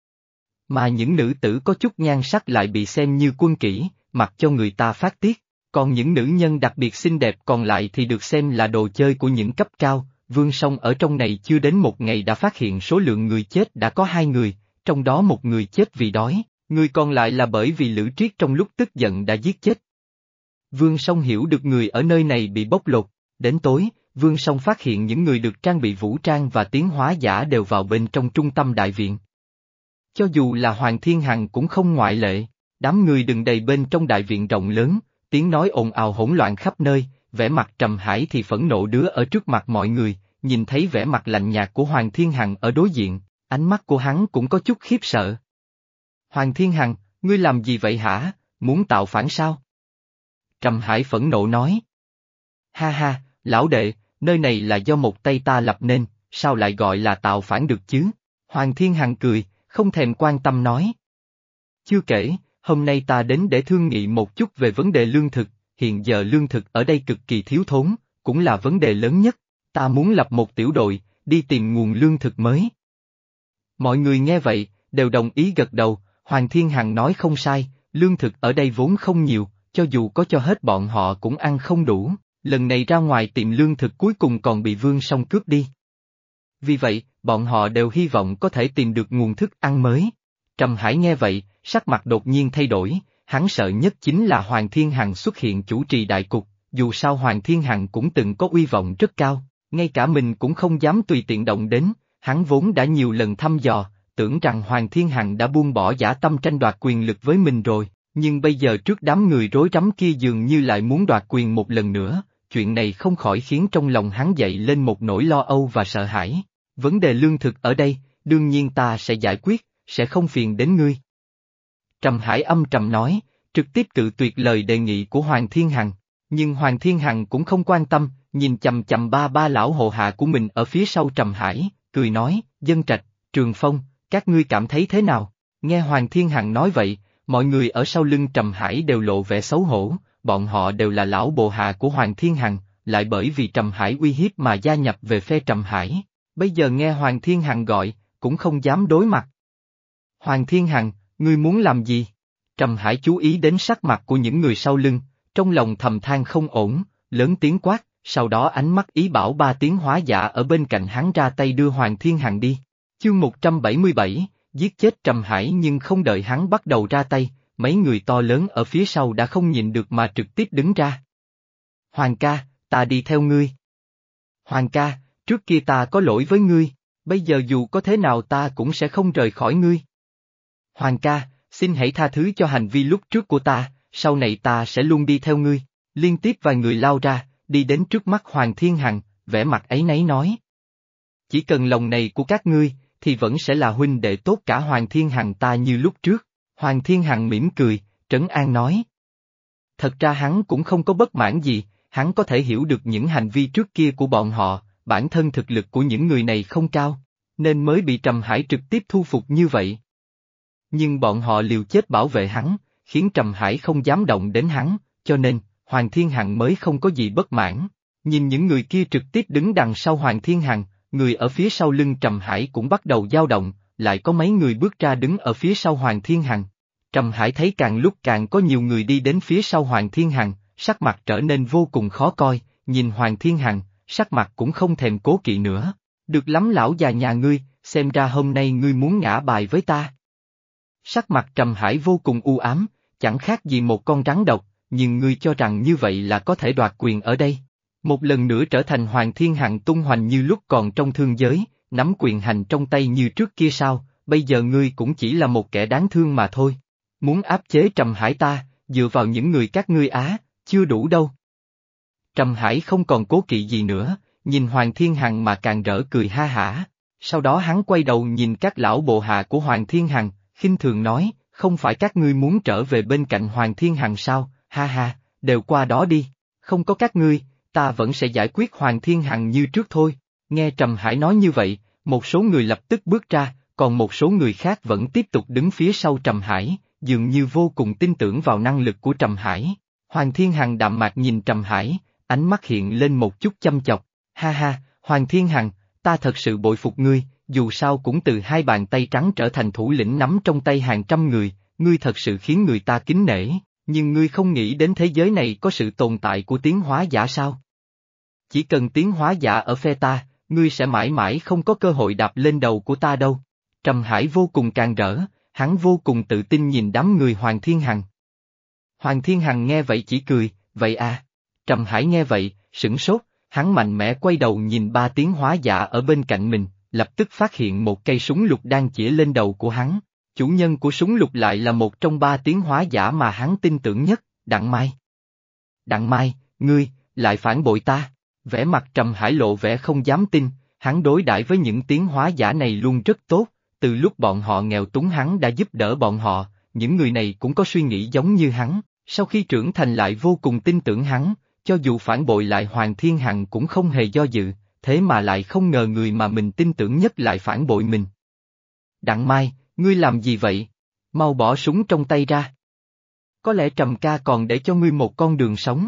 Mà những nữ tử có chút nhan sắc lại bị xem như quân kỹ, mặc cho người ta phát tiết, còn những nữ nhân đặc biệt xinh đẹp còn lại thì được xem là đồ chơi của những cấp cao. Vương Song ở trong này chưa đến một ngày đã phát hiện số lượng người chết đã có hai người, trong đó một người chết vì đói, người còn lại là bởi vì Lữ Triết trong lúc tức giận đã giết chết. Vương Song hiểu được người ở nơi này bị bóc lột, đến tối, Vương Song phát hiện những người được trang bị vũ trang và tiến hóa giả đều vào bên trong trung tâm đại viện. Cho dù là Hoàng Thiên Hằng cũng không ngoại lệ, đám người đừng đầy bên trong đại viện rộng lớn, tiếng nói ồn ào hỗn loạn khắp nơi, vẻ mặt Trầm Hải thì phẫn nộ đứa ở trước mặt mọi người, nhìn thấy vẻ mặt lạnh nhạt của Hoàng Thiên Hằng ở đối diện, ánh mắt của hắn cũng có chút khiếp sợ. Hoàng Thiên Hằng, ngươi làm gì vậy hả, muốn tạo phản sao? Trầm Hải phẫn nộ nói. Ha ha, lão đệ, nơi này là do một tay ta lập nên, sao lại gọi là tạo phản được chứ? Hoàng Thiên Hằng cười, không thèm quan tâm nói. Chưa kể, hôm nay ta đến để thương nghị một chút về vấn đề lương thực, hiện giờ lương thực ở đây cực kỳ thiếu thốn, cũng là vấn đề lớn nhất, ta muốn lập một tiểu đội, đi tìm nguồn lương thực mới. Mọi người nghe vậy, đều đồng ý gật đầu, Hoàng Thiên Hằng nói không sai, lương thực ở đây vốn không nhiều, cho dù có cho hết bọn họ cũng ăn không đủ, lần này ra ngoài tìm lương thực cuối cùng còn bị Vương Song cướp đi. Vì vậy, bọn họ đều hy vọng có thể tìm được nguồn thức ăn mới. Trầm Hải nghe vậy, sắc mặt đột nhiên thay đổi, hắn sợ nhất chính là Hoàng Thiên Hằng xuất hiện chủ trì đại cục, dù sao Hoàng Thiên Hằng cũng từng có uy vọng rất cao, ngay cả mình cũng không dám tùy tiện động đến, hắn vốn đã nhiều lần thăm dò, tưởng rằng Hoàng Thiên Hằng đã buông bỏ dã tâm tranh đoạt quyền lực với mình rồi, nhưng bây giờ trước đám người rối rắm kia dường như lại muốn đoạt quyền một lần nữa, chuyện này không khỏi khiến trong lòng hắn dậy lên một nỗi lo âu và sợ hãi. Vấn đề lương thực ở đây, đương nhiên ta sẽ giải quyết, sẽ không phiền đến ngươi. Trầm Hải âm trầm nói, trực tiếp cự tuyệt lời đề nghị của Hoàng Thiên Hằng, nhưng Hoàng Thiên Hằng cũng không quan tâm, nhìn chầm chầm ba ba lão hộ hạ của mình ở phía sau Trầm Hải, cười nói, Dân Trạch, Trường Phong, các ngươi cảm thấy thế nào? Nghe Hoàng Thiên Hằng nói vậy, mọi người ở sau lưng Trầm Hải đều lộ vẻ xấu hổ, bọn họ đều là lão bộ hạ của Hoàng Thiên Hằng, lại bởi vì Trầm Hải uy hiếp mà gia nhập về phe Trầm Hải, bây giờ nghe Hoàng Thiên Hằng gọi, cũng không dám đối mặt. Hoàng Thiên Hằng, ngươi muốn làm gì? Trầm Hải chú ý đến sắc mặt của những người sau lưng, trong lòng thầm than không ổn, lớn tiếng quát, sau đó ánh mắt ý bảo ba tiếng hóa giả ở bên cạnh hắn ra tay đưa Hoàng Thiên Hằng đi. Chương một trăm bảy mươi bảy, giết chết Trầm Hải nhưng không đợi hắn bắt đầu ra tay, mấy người to lớn ở phía sau đã không nhịn được mà trực tiếp đứng ra. Hoàng ca, ta đi theo ngươi. Hoàng ca, trước kia ta có lỗi với ngươi, bây giờ dù có thế nào ta cũng sẽ không rời khỏi ngươi. Hoàng ca, xin hãy tha thứ cho hành vi lúc trước của ta, sau này ta sẽ luôn đi theo ngươi. Liên tiếp vài người lao ra, đi đến trước mắt Hoàng Thiên Hằng, vẻ mặt áy náy nói. Chỉ cần lòng này của các ngươi, thì vẫn sẽ là huynh đệ tốt cả Hoàng Thiên Hằng ta như lúc trước. Hoàng Thiên Hằng mỉm cười, trấn an nói. Thật ra hắn cũng không có bất mãn gì, hắn có thể hiểu được những hành vi trước kia của bọn họ, bản thân thực lực của những người này không cao, nên mới bị Trầm Hải trực tiếp thu phục như vậy. Nhưng bọn họ liều chết bảo vệ hắn, khiến Trầm Hải không dám động đến hắn, cho nên, Hoàng Thiên Hằng mới không có gì bất mãn. Nhìn những người kia trực tiếp đứng đằng sau Hoàng Thiên Hằng, người ở phía sau lưng Trầm Hải cũng bắt đầu dao động, lại có mấy người bước ra đứng ở phía sau Hoàng Thiên Hằng. Trầm Hải thấy càng lúc càng có nhiều người đi đến phía sau Hoàng Thiên Hằng, sắc mặt trở nên vô cùng khó coi, nhìn Hoàng Thiên Hằng, sắc mặt cũng không thèm cố kỵ nữa. Được lắm lão già nhà ngươi, xem ra hôm nay ngươi muốn ngã bài với ta. Sắc mặt Trầm Hải vô cùng u ám, chẳng khác gì một con rắn độc, nhưng ngươi cho rằng như vậy là có thể đoạt quyền ở đây. Một lần nữa trở thành Hoàng Thiên Hằng tung hoành như lúc còn trong thương giới, nắm quyền hành trong tay như trước kia sao, bây giờ ngươi cũng chỉ là một kẻ đáng thương mà thôi. Muốn áp chế Trầm Hải ta, dựa vào những người các ngươi á, chưa đủ đâu. Trầm Hải không còn cố kỵ gì nữa, nhìn Hoàng Thiên Hằng mà càng rỡ cười ha hả. Sau đó hắn quay đầu nhìn các lão bộ hạ của Hoàng Thiên Hằng, khinh thường nói, không phải các ngươi muốn trở về bên cạnh Hoàng Thiên Hằng sao, ha ha, đều qua đó đi, không có các ngươi, ta vẫn sẽ giải quyết Hoàng Thiên Hằng như trước thôi. Nghe Trầm Hải nói như vậy, một số người lập tức bước ra, còn một số người khác vẫn tiếp tục đứng phía sau Trầm Hải, dường như vô cùng tin tưởng vào năng lực của Trầm Hải. Hoàng Thiên Hằng đạm mạc nhìn Trầm Hải, ánh mắt hiện lên một chút chăm chọc, ha ha, Hoàng Thiên Hằng, ta thật sự bội phục ngươi, dù sao cũng từ hai bàn tay trắng trở thành thủ lĩnh nắm trong tay hàng trăm người, ngươi thật sự khiến người ta kính nể, nhưng ngươi không nghĩ đến thế giới này có sự tồn tại của tiến hóa giả sao? Chỉ cần tiến hóa giả ở phe ta, ngươi sẽ mãi mãi không có cơ hội đạp lên đầu của ta đâu. Trầm Hải vô cùng càng rỡ, hắn vô cùng tự tin nhìn đám người Hoàng Thiên Hằng. Hoàng Thiên Hằng nghe vậy chỉ cười, vậy à? Trầm Hải nghe vậy, sửng sốt, hắn mạnh mẽ quay đầu nhìn ba tiến hóa giả ở bên cạnh mình, lập tức phát hiện một cây súng lục đang chĩa lên đầu của hắn. Chủ nhân của súng lục lại là một trong ba tiến hóa giả mà hắn tin tưởng nhất, Đặng Mai. Đặng Mai, ngươi, lại phản bội ta. Vẻ mặt Trầm Hải lộ vẻ không dám tin, hắn đối đãi với những tiến hóa giả này luôn rất tốt, từ lúc bọn họ nghèo túng hắn đã giúp đỡ bọn họ, những người này cũng có suy nghĩ giống như hắn, sau khi trưởng thành lại vô cùng tin tưởng hắn, cho dù phản bội lại Hoàng Thiên Hằng cũng không hề do dự, thế mà lại không ngờ người mà mình tin tưởng nhất lại phản bội mình. Đặng Mai, ngươi làm gì vậy? Mau bỏ súng trong tay ra. Có lẽ Trầm ca còn để cho ngươi một con đường sống.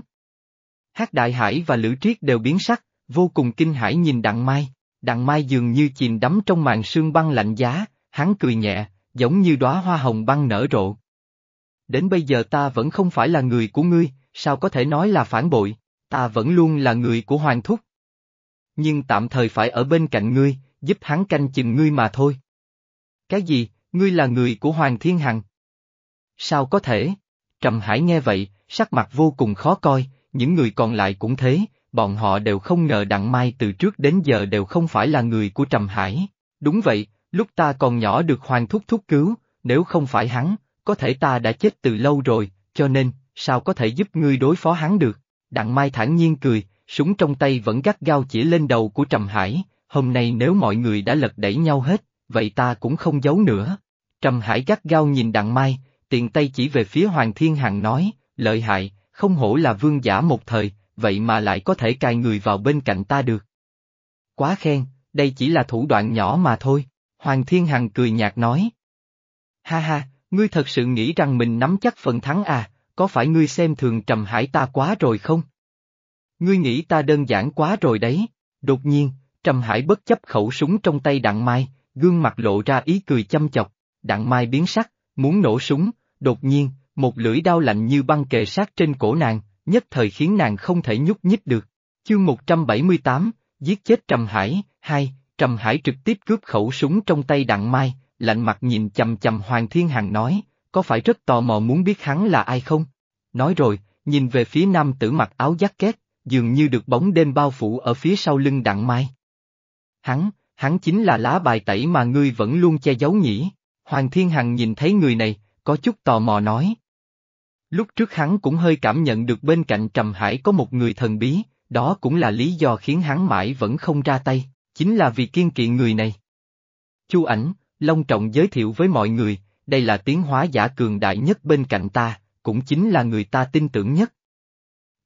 Hắc Đại Hải và Lữ Triết đều biến sắc, vô cùng kinh hãi nhìn Đặng Mai. Đặng Mai dường như chìm đắm trong màn sương băng lạnh giá, hắn cười nhẹ, giống như đóa hoa hồng băng nở rộ. Đến bây giờ ta vẫn không phải là người của ngươi, sao có thể nói là phản bội, ta vẫn luôn là người của Hoàng Thúc. Nhưng tạm thời phải ở bên cạnh ngươi, giúp hắn canh chừng ngươi mà thôi. Cái gì, ngươi là người của Hoàng Thiên Hằng? Sao có thể? Trầm Hải nghe vậy, sắc mặt vô cùng khó coi, những người còn lại cũng thế, bọn họ đều không ngờ Đặng Mai từ trước đến giờ đều không phải là người của Trầm Hải. Đúng vậy, lúc ta còn nhỏ được Hoàng Thúc thúc cứu, nếu không phải hắn, có thể ta đã chết từ lâu rồi, cho nên, sao có thể giúp ngươi đối phó hắn được? Đặng Mai thản nhiên cười, súng trong tay vẫn gắt gao chỉ lên đầu của Trầm Hải, hôm nay nếu mọi người đã lật đẩy nhau hết, vậy ta cũng không giấu nữa. Trầm Hải gắt gao nhìn Đặng Mai, tiện tay chỉ về phía Hoàng Thiên Hằng nói, lợi hại, không hổ là vương giả một thời, vậy mà lại có thể cài người vào bên cạnh ta được. Quá khen, đây chỉ là thủ đoạn nhỏ mà thôi, Hoàng Thiên Hằng cười nhạt nói. Ha ha, ngươi thật sự nghĩ rằng mình nắm chắc phần thắng à, có phải ngươi xem thường Trầm Hải ta quá rồi không? Ngươi nghĩ ta đơn giản quá rồi đấy, đột nhiên, Trầm Hải bất chấp khẩu súng trong tay Đặng Mai, gương mặt lộ ra ý cười chăm chọc, Đặng Mai biến sắc, muốn nổ súng, đột nhiên, một lưỡi đao lạnh như băng kề sát trên cổ nàng, nhất thời khiến nàng không thể nhúc nhích được. Chương một trăm bảy mươi tám, giết chết Trầm Hải, hai, Trầm Hải trực tiếp cướp khẩu súng trong tay Đặng Mai, lạnh mặt nhìn chằm chằm Hoàng Thiên Hằng nói, có phải rất tò mò muốn biết hắn là ai không? Nói rồi, nhìn về phía nam tử mặc áo jacket, dường như được bóng đêm bao phủ ở phía sau lưng Đặng Mai. Hắn, hắn chính là lá bài tẩy mà ngươi vẫn luôn che giấu nhỉ? Hoàng Thiên Hằng nhìn thấy người này, có chút tò mò nói. Lúc trước hắn cũng hơi cảm nhận được bên cạnh Trầm Hải có một người thần bí, đó cũng là lý do khiến hắn mãi vẫn không ra tay, chính là vì kiêng kỵ người này. Chu Ảnh, long trọng giới thiệu với mọi người, đây là tiến hóa giả cường đại nhất bên cạnh ta, cũng chính là người ta tin tưởng nhất.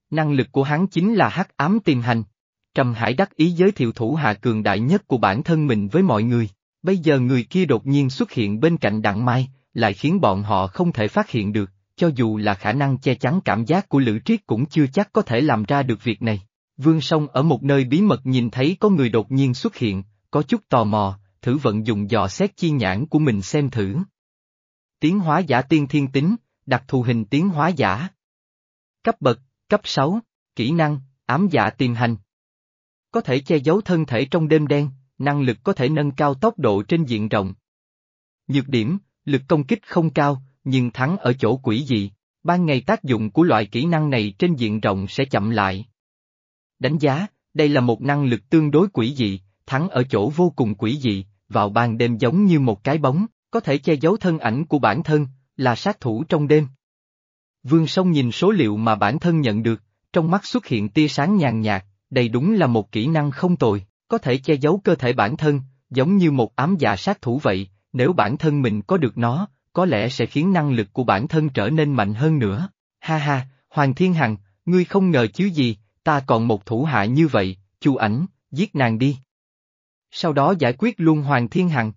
Năng lực của hắn chính là hắc ám tiềm hành. Trầm Hải đắc ý giới thiệu thủ hạ cường đại nhất của bản thân mình với mọi người. Bây giờ người kia đột nhiên xuất hiện bên cạnh Đặng Mai, lại khiến bọn họ không thể phát hiện được, cho dù là khả năng che chắn cảm giác của Lữ Triết cũng chưa chắc có thể làm ra được việc này. Vương Song ở một nơi bí mật nhìn thấy có người đột nhiên xuất hiện, có chút tò mò, thử vận dụng dò xét chi nhãn của mình xem thử. Tiến hóa giả tiên thiên tính, đặc thù hình tiến hóa giả. Cấp bậc, cấp sáu, kỹ năng, ám dạ tiềm hành. Có thể che giấu thân thể trong đêm đen, năng lực có thể nâng cao tốc độ trên diện rộng. Nhược điểm, lực công kích không cao, nhưng thắng ở chỗ quỷ dị, ban ngày tác dụng của loại kỹ năng này trên diện rộng sẽ chậm lại. Đánh giá, đây là một năng lực tương đối quỷ dị, thắng ở chỗ vô cùng quỷ dị, vào ban đêm giống như một cái bóng, có thể che giấu thân ảnh của bản thân, là sát thủ trong đêm. Vương Song nhìn số liệu mà bản thân nhận được, trong mắt xuất hiện tia sáng nhàn nhạt, đây đúng là một kỹ năng không tồi, có thể che giấu cơ thể bản thân, giống như một ám dạ sát thủ vậy, nếu bản thân mình có được nó, có lẽ sẽ khiến năng lực của bản thân trở nên mạnh hơn nữa. Ha ha, Hoàng Thiên Hằng, ngươi không ngờ chứ gì, ta còn một thủ hạ như vậy, Chu Ảnh, giết nàng đi. Sau đó giải quyết luôn Hoàng Thiên Hằng.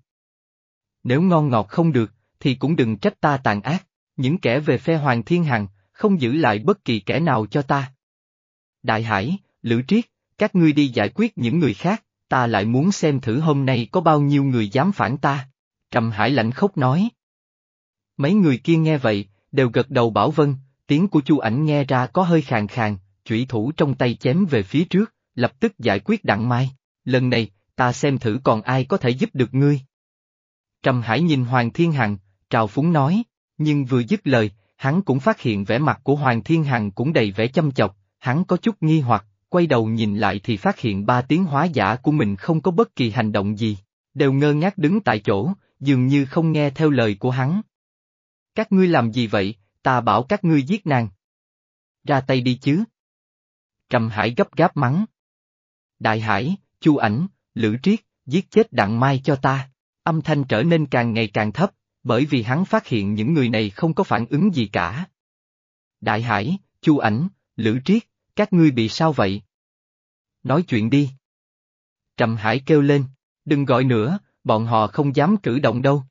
Nếu ngon ngọt không được, thì cũng đừng trách ta tàn ác, những kẻ về phe Hoàng Thiên Hằng, không giữ lại bất kỳ kẻ nào cho ta. Đại Hải, Lữ Triết, các ngươi đi giải quyết những người khác, ta lại muốn xem thử hôm nay có bao nhiêu người dám phản ta. Trầm Hải lạnh khốc nói. Mấy người kia nghe vậy, đều gật đầu bảo vâng, tiếng của Chu Ảnh nghe ra có hơi khàn khàn, chủy thủ trong tay chém về phía trước, lập tức giải quyết Đặng Mai. Lần này, ta xem thử còn ai có thể giúp được ngươi. Trầm Hải nhìn Hoàng Thiên Hằng, trào phúng nói, nhưng vừa dứt lời, hắn cũng phát hiện vẻ mặt của Hoàng Thiên Hằng cũng đầy vẻ chăm chọc, hắn có chút nghi hoặc, quay đầu nhìn lại thì phát hiện ba tiến hóa giả của mình không có bất kỳ hành động gì, đều ngơ ngác đứng tại chỗ, dường như không nghe theo lời của hắn. Các ngươi làm gì vậy, ta bảo các ngươi giết nàng. Ra tay đi chứ. Trầm Hải gấp gáp mắng. Đại Hải, Chu Ảnh, Lữ Triết, giết chết Đặng Mai cho ta. Âm thanh trở nên càng ngày càng thấp, bởi vì hắn phát hiện những người này không có phản ứng gì cả. Đại Hải, Chu Ảnh, Lữ Triết, các ngươi bị sao vậy? Nói chuyện đi. Trầm Hải kêu lên, đừng gọi nữa, bọn họ không dám cử động đâu.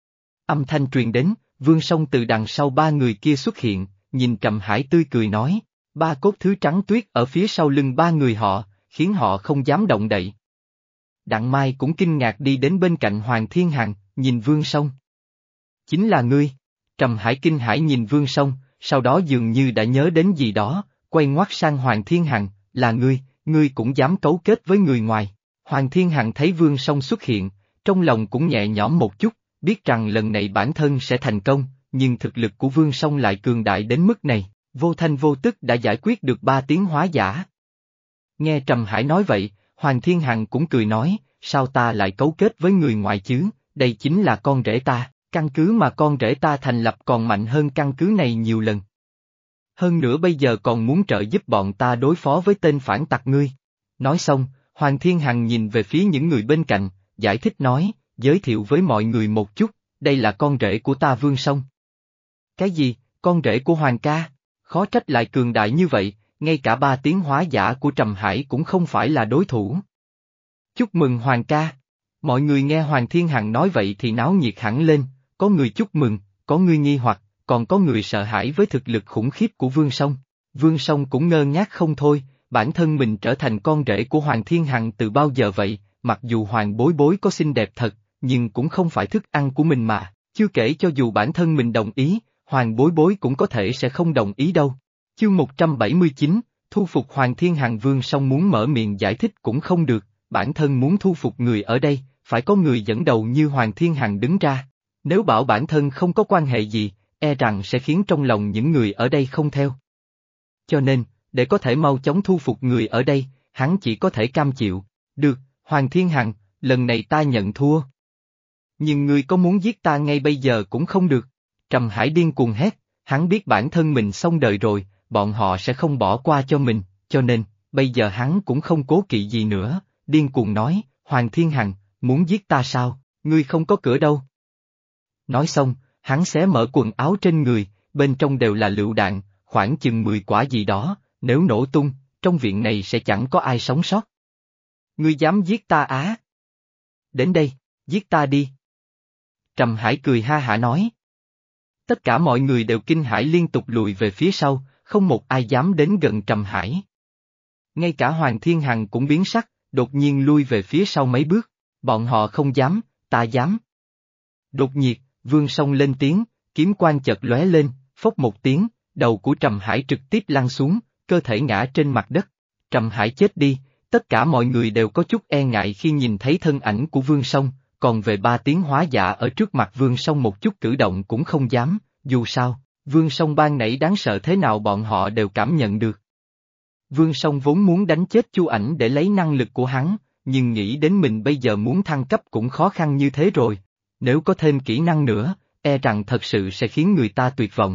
Âm thanh truyền đến, Vương Song từ đằng sau ba người kia xuất hiện, nhìn Trầm Hải tươi cười nói, ba cốt thứ trắng tuyết ở phía sau lưng ba người họ, khiến họ không dám động đậy. Đặng Mai cũng kinh ngạc đi đến bên cạnh Hoàng Thiên Hằng, nhìn Vương Song. Chính là ngươi. Trầm Hải kinh hãi nhìn Vương Song, sau đó dường như đã nhớ đến gì đó, quay ngoắt sang Hoàng Thiên Hằng, là ngươi, ngươi cũng dám cấu kết với người ngoài. Hoàng Thiên Hằng thấy Vương Song xuất hiện, trong lòng cũng nhẹ nhõm một chút, biết rằng lần này bản thân sẽ thành công, nhưng thực lực của Vương Song lại cường đại đến mức này, vô thanh vô tức đã giải quyết được ba tiến hóa giả. Nghe Trầm Hải nói vậy, Hoàng Thiên Hằng cũng cười nói, sao ta lại cấu kết với người ngoài chứ, đây chính là con rể ta, căn cứ mà con rể ta thành lập còn mạnh hơn căn cứ này nhiều lần. Hơn nữa bây giờ còn muốn trợ giúp bọn ta đối phó với tên phản tặc ngươi. Nói xong, Hoàng Thiên Hằng nhìn về phía những người bên cạnh, giải thích nói, giới thiệu với mọi người một chút, đây là con rể của ta Vương Song. Cái gì, con rể của Hoàng ca? Khó trách lại cường đại như vậy, ngay cả ba tiến hóa giả của Trầm Hải cũng không phải là đối thủ. Chúc mừng Hoàng ca. Mọi người nghe Hoàng Thiên Hằng nói vậy thì náo nhiệt hẳn lên, có người chúc mừng, có người nghi hoặc, còn có người sợ hãi với thực lực khủng khiếp của Vương Song. Vương Song cũng ngơ ngác không thôi, bản thân mình trở thành con rể của Hoàng Thiên Hằng từ bao giờ vậy, mặc dù Hoàng Bối Bối có xinh đẹp thật, nhưng cũng không phải thức ăn của mình mà, chưa kể cho dù bản thân mình đồng ý, Hoàng Bối Bối cũng có thể sẽ không đồng ý đâu. Chương một trăm bảy mươi chín, thu phục Hoàng Thiên Hằng. Vương Song muốn mở miệng giải thích cũng không được, bản thân muốn thu phục người ở đây, phải có người dẫn đầu như Hoàng Thiên Hằng đứng ra. Nếu bảo bản thân không có quan hệ gì, e rằng sẽ khiến trong lòng những người ở đây không theo. Cho nên, để có thể mau chóng thu phục người ở đây, hắn chỉ có thể cam chịu. Được, Hoàng Thiên Hằng, lần này ta nhận thua. Nhưng ngươi có muốn giết ta ngay bây giờ cũng không được. Trầm Hải điên cuồng hét, hắn biết bản thân mình xong đời rồi, bọn họ sẽ không bỏ qua cho mình, cho nên, bây giờ hắn cũng không cố kỵ gì nữa, điên cuồng nói, Hoàng Thiên Hằng, muốn giết ta sao, ngươi không có cửa đâu. Nói xong, hắn xé mở quần áo trên người, bên trong đều là lựu đạn, khoảng chừng mười quả gì đó, nếu nổ tung, trong viện này sẽ chẳng có ai sống sót. Ngươi dám giết ta á? Đến đây, giết ta đi. Trầm Hải cười ha hả nói. Tất cả mọi người đều kinh hãi liên tục lùi về phía sau, không một ai dám đến gần Trầm Hải. Ngay cả Hoàng Thiên Hằng cũng biến sắc, đột nhiên lui về phía sau mấy bước, bọn họ không dám, ta dám. Đột nhiệt, Vương Song lên tiếng, kiếm quang chợt lóe lên, phốc một tiếng, đầu của Trầm Hải trực tiếp lăn xuống, cơ thể ngã trên mặt đất. Trầm Hải chết đi, tất cả mọi người đều có chút e ngại khi nhìn thấy thân ảnh của Vương Song, còn về ba tiếng hóa dạ ở trước mặt Vương Song một chút cử động cũng không dám, dù sao, Vương Song ban nãy đáng sợ thế nào bọn họ đều cảm nhận được. Vương Song vốn muốn đánh chết Chu Ảnh để lấy năng lực của hắn, nhưng nghĩ đến mình bây giờ muốn thăng cấp cũng khó khăn như thế rồi, nếu có thêm kỹ năng nữa, e rằng thật sự sẽ khiến người ta tuyệt vọng.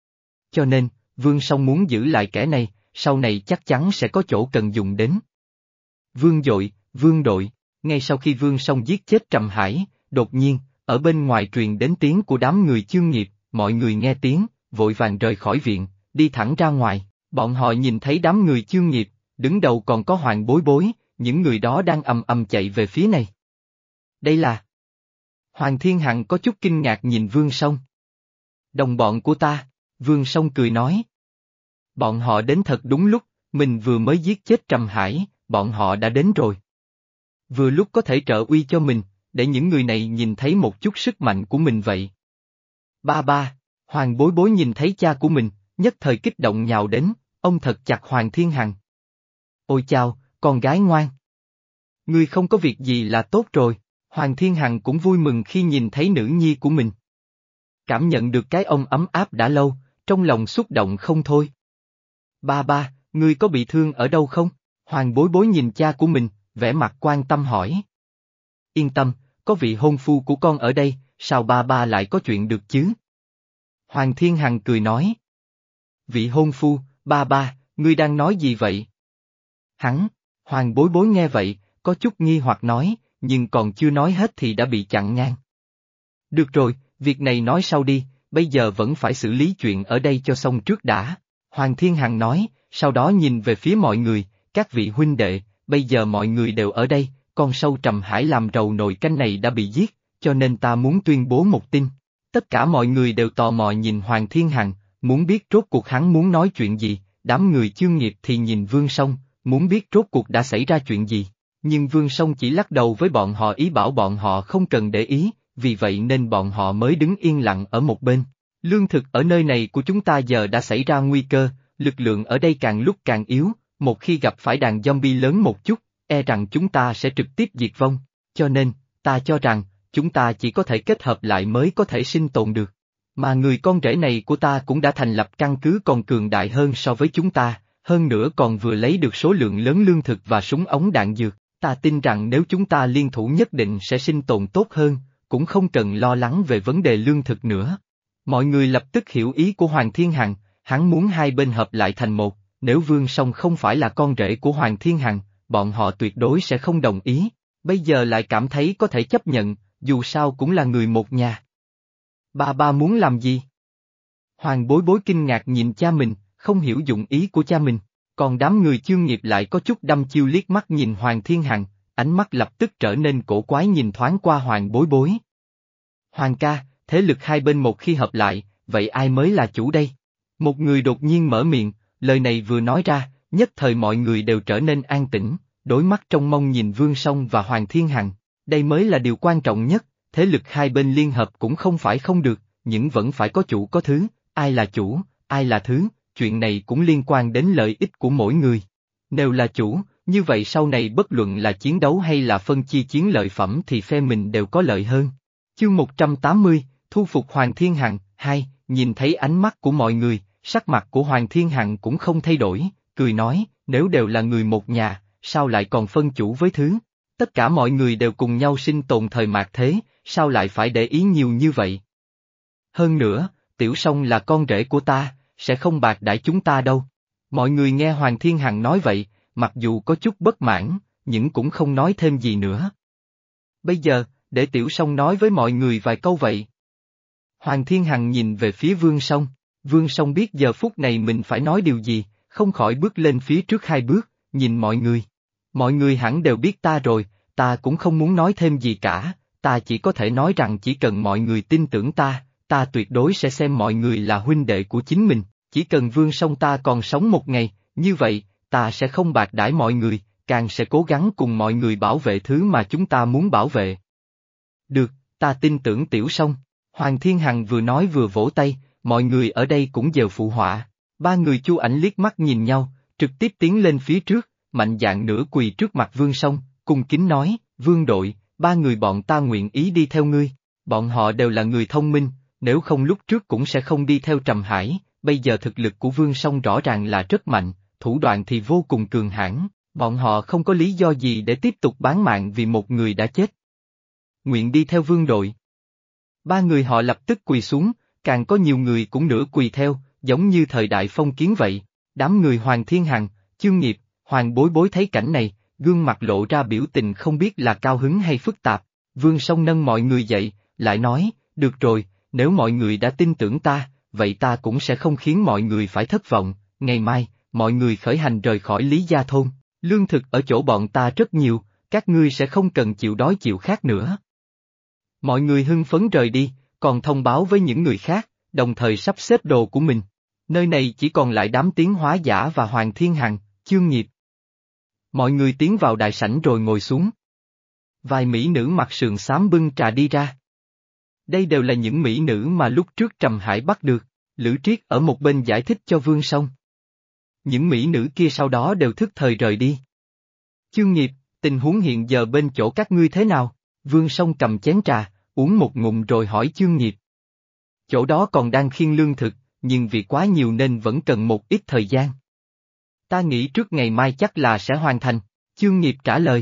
Cho nên, Vương Song muốn giữ lại kẻ này, sau này chắc chắn sẽ có chỗ cần dùng đến. Vương Dội, Vương Đội, ngay sau khi Vương Song giết chết Trầm Hải, đột nhiên, ở bên ngoài truyền đến tiếng của đám người Chương Nghiệp, mọi người nghe tiếng, vội vàng rời khỏi viện, đi thẳng ra ngoài, bọn họ nhìn thấy đám người Chương Nghiệp, đứng đầu còn có Hoàng Bối Bối, những người đó đang ầm ầm chạy về phía này. Đây là... Hoàng Thiên Hằng có chút kinh ngạc nhìn Vương Song. Đồng bọn của ta, Vương Song cười nói. Bọn họ đến thật đúng lúc, mình vừa mới giết chết Trầm Hải, bọn họ đã đến rồi. Vừa lúc có thể trợ uy cho mình, để những người này nhìn thấy một chút sức mạnh của mình vậy. Ba ba, Hoàng Bối Bối nhìn thấy cha của mình, nhất thời kích động nhào đến, ông thật chặt Hoàng Thiên Hằng. Ôi chao, con gái ngoan. Ngươi không có việc gì là tốt rồi, Hoàng Thiên Hằng cũng vui mừng khi nhìn thấy nữ nhi của mình. Cảm nhận được cái ôm ấm áp đã lâu, trong lòng xúc động không thôi. Ba ba, ngươi có bị thương ở đâu không? Hoàng Bối Bối nhìn cha của mình, vẻ mặt quan tâm hỏi. Yên tâm, có vị hôn phu của con ở đây, sao ba ba lại có chuyện được chứ? Hoàng Thiên Hằng cười nói. Vị hôn phu, ba ba, ngươi đang nói gì vậy? Hắn, Hoàng Bối Bối nghe vậy, có chút nghi hoặc nói, nhưng còn chưa nói hết thì đã bị chặn ngang. Được rồi, việc này nói sau đi, bây giờ vẫn phải xử lý chuyện ở đây cho xong trước đã. Hoàng Thiên Hằng nói, sau đó nhìn về phía mọi người, các vị huynh đệ, bây giờ mọi người đều ở đây, con sâu Trầm Hải làm rầu nồi canh này đã bị giết, cho nên ta muốn tuyên bố một tin. Tất cả mọi người đều tò mò nhìn Hoàng Thiên Hằng, muốn biết rốt cuộc hắn muốn nói chuyện gì, đám người Chương Nghiệp thì nhìn Vương Song, muốn biết rốt cuộc đã xảy ra chuyện gì. Nhưng Vương Song chỉ lắc đầu với bọn họ ý bảo bọn họ không cần để ý, vì vậy nên bọn họ mới đứng yên lặng ở một bên. Lương thực ở nơi này của chúng ta giờ đã xảy ra nguy cơ, lực lượng ở đây càng lúc càng yếu, một khi gặp phải đàn zombie lớn một chút, e rằng chúng ta sẽ trực tiếp diệt vong, cho nên, ta cho rằng, chúng ta chỉ có thể kết hợp lại mới có thể sinh tồn được. Mà người con rể này của ta cũng đã thành lập căn cứ còn cường đại hơn so với chúng ta, hơn nữa còn vừa lấy được số lượng lớn lương thực và súng ống đạn dược. Ta tin rằng nếu chúng ta liên thủ nhất định sẽ sinh tồn tốt hơn, cũng không cần lo lắng về vấn đề lương thực nữa. Mọi người lập tức hiểu ý của Hoàng Thiên Hằng, hắn muốn hai bên hợp lại thành một, nếu Vương Song không phải là con rể của Hoàng Thiên Hằng, bọn họ tuyệt đối sẽ không đồng ý, bây giờ lại cảm thấy có thể chấp nhận, dù sao cũng là người một nhà. Ba ba muốn làm gì? Hoàng Bối Bối kinh ngạc nhìn cha mình, không hiểu dụng ý của cha mình. Còn đám người Chương Nghiệp lại có chút đăm chiêu liếc mắt nhìn Hoàng Thiên Hằng, ánh mắt lập tức trở nên cổ quái nhìn thoáng qua Hoàng Bối Bối. Hoàng ca, thế lực hai bên một khi hợp lại, vậy ai mới là chủ đây? Một người đột nhiên mở miệng, lời này vừa nói ra, nhất thời mọi người đều trở nên an tĩnh, đối mắt trông mong nhìn Vương Song và Hoàng Thiên Hằng. Đây mới là điều quan trọng nhất, thế lực hai bên liên hợp cũng không phải không được, nhưng vẫn phải có chủ có thứ, ai là chủ, ai là thứ. Chuyện này cũng liên quan đến lợi ích của mỗi người. Nếu là chủ, như vậy sau này bất luận là chiến đấu hay là phân chia chiến lợi phẩm thì phe mình đều có lợi hơn. Chương một trăm tám mươi, thu phục Hoàng Thiên Hằng, hai, nhìn thấy ánh mắt của mọi người, sắc mặt của Hoàng Thiên Hằng cũng không thay đổi, cười nói, nếu đều là người một nhà, sao lại còn phân chủ với thứ? Tất cả mọi người đều cùng nhau sinh tồn thời mạt thế, sao lại phải để ý nhiều như vậy? Hơn nữa, Tiểu Song là con rể của ta, sẽ không bạc đãi chúng ta đâu. Mọi người nghe Hoàng Thiên Hằng nói vậy, mặc dù có chút bất mãn, nhưng cũng không nói thêm gì nữa. Bây giờ, để Tiểu Song nói với mọi người vài câu vậy. Hoàng Thiên Hằng nhìn về phía Vương Song, Vương Song biết giờ phút này mình phải nói điều gì, không khỏi bước lên phía trước hai bước, nhìn mọi người. Mọi người hẳn đều biết ta rồi, ta cũng không muốn nói thêm gì cả, ta chỉ có thể nói rằng chỉ cần mọi người tin tưởng ta, ta tuyệt đối sẽ xem mọi người là huynh đệ của chính mình, chỉ cần Vương Song ta còn sống một ngày, như vậy, ta sẽ không bạc đãi mọi người, càng sẽ cố gắng cùng mọi người bảo vệ thứ mà chúng ta muốn bảo vệ. Được, ta tin tưởng Tiểu Song. Hoàng Thiên Hằng vừa nói vừa vỗ tay, mọi người ở đây cũng đều phụ họa. Ba người Chu Ảnh liếc mắt nhìn nhau, trực tiếp tiến lên phía trước, mạnh dạn nửa quỳ trước mặt Vương Song, cung kính nói, Vương đội, ba người bọn ta nguyện ý đi theo ngươi. Bọn họ đều là người thông minh, nếu không lúc trước cũng sẽ không đi theo Trầm Hải, bây giờ thực lực của Vương Song rõ ràng là rất mạnh, thủ đoạn thì vô cùng cường hãn, bọn họ không có lý do gì để tiếp tục bán mạng vì một người đã chết. Nguyện đi theo Vương đội. Ba người họ lập tức quỳ xuống, càng có nhiều người cũng nửa quỳ theo, giống như thời đại phong kiến vậy. Đám người Hoàng Thiên Hằng, Chương Nghiệp, Hoàng Bối Bối thấy cảnh này, gương mặt lộ ra biểu tình không biết là cao hứng hay phức tạp. Vương Song nâng mọi người dậy, lại nói, được rồi, nếu mọi người đã tin tưởng ta, vậy ta cũng sẽ không khiến mọi người phải thất vọng. Ngày mai, mọi người khởi hành rời khỏi Lý Gia Thôn, lương thực ở chỗ bọn ta rất nhiều, các ngươi sẽ không cần chịu đói chịu khát nữa. Mọi người hưng phấn rời đi, còn thông báo với những người khác, đồng thời sắp xếp đồ của mình. Nơi này chỉ còn lại đám Tiến Hóa Giả và Hoàng Thiên Hằng, Chương Nghiệp. Mọi người tiến vào đại sảnh rồi ngồi xuống. Vài mỹ nữ mặc sườn xám bưng trà đi ra. Đây đều là những mỹ nữ mà lúc trước Trầm Hải bắt được, Lữ Triết ở một bên giải thích cho Vương Song. Những mỹ nữ kia sau đó đều thức thời rời đi. Chương Nghiệp, tình huống hiện giờ bên chỗ các ngươi thế nào? Vương Song cầm chén trà, uống một ngụm rồi hỏi Chương Nghiệp. Chỗ đó còn đang khiêng lương thực, nhưng vì quá nhiều nên vẫn cần một ít thời gian. Ta nghĩ trước ngày mai chắc là sẽ hoàn thành, Chương Nghiệp trả lời.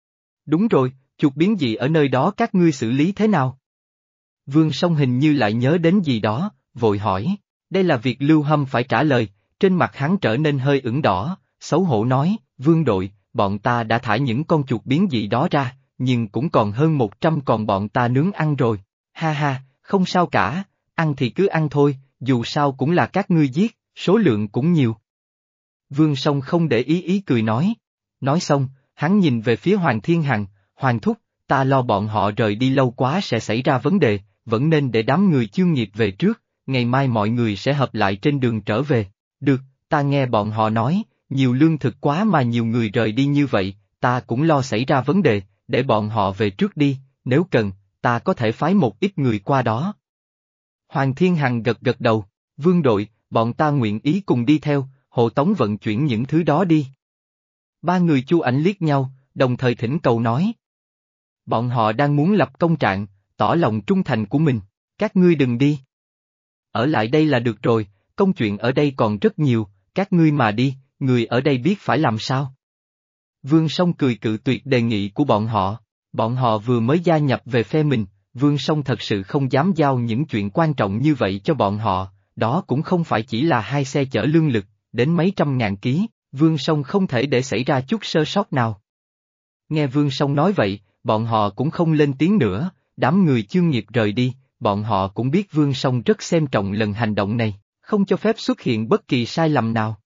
Đúng rồi, chuột biến dị ở nơi đó các ngươi xử lý thế nào? Vương Song hình như lại nhớ đến gì đó, vội hỏi. Đây là việc Lưu Hâm phải trả lời, trên mặt hắn trở nên hơi ửng đỏ, xấu hổ nói, Vương đội, bọn ta đã thả những con chuột biến dị đó ra, nhưng cũng còn hơn một trăm còn bọn ta nướng ăn rồi. Ha ha, không sao cả, ăn thì cứ ăn thôi, dù sao cũng là các ngươi giết, số lượng cũng nhiều. Vương Song không để ý ý cười nói. Nói xong, hắn nhìn về phía Hoàng Thiên Hằng, Hoàng Thúc, ta lo bọn họ rời đi lâu quá sẽ xảy ra vấn đề, vẫn nên để đám người Chương Nghiệp về trước, ngày mai mọi người sẽ hợp lại trên đường trở về. Được, ta nghe bọn họ nói, nhiều lương thực quá mà nhiều người rời đi như vậy, ta cũng lo xảy ra vấn đề, để bọn họ về trước đi, nếu cần, ta có thể phái một ít người qua đó. Hoàng Thiên Hằng gật gật đầu, Vương đội, bọn ta nguyện ý cùng đi theo, hộ tống vận chuyển những thứ đó đi. Ba người Chu Ảnh liếc nhau, đồng thời thỉnh cầu nói. Bọn họ đang muốn lập công trạng, tỏ lòng trung thành của mình, các ngươi đừng đi. Ở lại đây là được rồi, công chuyện ở đây còn rất nhiều, các ngươi mà đi, người ở đây biết phải làm sao. Vương Song cười cự tuyệt đề nghị của bọn họ, bọn họ vừa mới gia nhập về phe mình, Vương Song thật sự không dám giao những chuyện quan trọng như vậy cho bọn họ, đó cũng không phải chỉ là hai xe chở lương lực, đến mấy trăm ngàn ký, Vương Song không thể để xảy ra chút sơ sót nào. Nghe Vương Song nói vậy, bọn họ cũng không lên tiếng nữa, đám người Chương Nghiệp rời đi, bọn họ cũng biết Vương Song rất xem trọng lần hành động này, không cho phép xuất hiện bất kỳ sai lầm nào.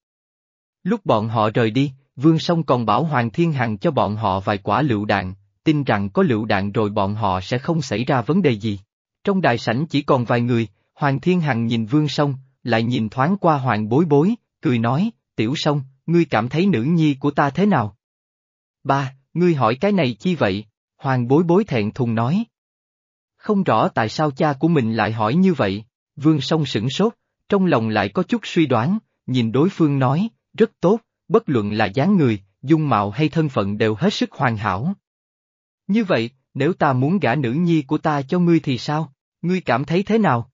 Lúc bọn họ rời đi, Vương Song còn bảo Hoàng Thiên Hằng cho bọn họ vài quả lựu đạn, tin rằng có lựu đạn rồi bọn họ sẽ không xảy ra vấn đề gì. Trong đại sảnh chỉ còn vài người, Hoàng Thiên Hằng nhìn Vương Song, lại nhìn thoáng qua Hoàng Bối Bối, cười nói, Tiểu Song, ngươi cảm thấy nữ nhi của ta thế nào? Ba, ngươi hỏi cái này chi vậy? Hoàng Bối Bối thẹn thùng nói. Không rõ tại sao cha của mình lại hỏi như vậy, Vương Song sửng sốt, trong lòng lại có chút suy đoán, nhìn đối phương nói, rất tốt, bất luận là dáng người, dung mạo hay thân phận đều hết sức hoàn hảo. Như vậy, nếu ta muốn gả nữ nhi của ta cho ngươi thì sao, ngươi cảm thấy thế nào?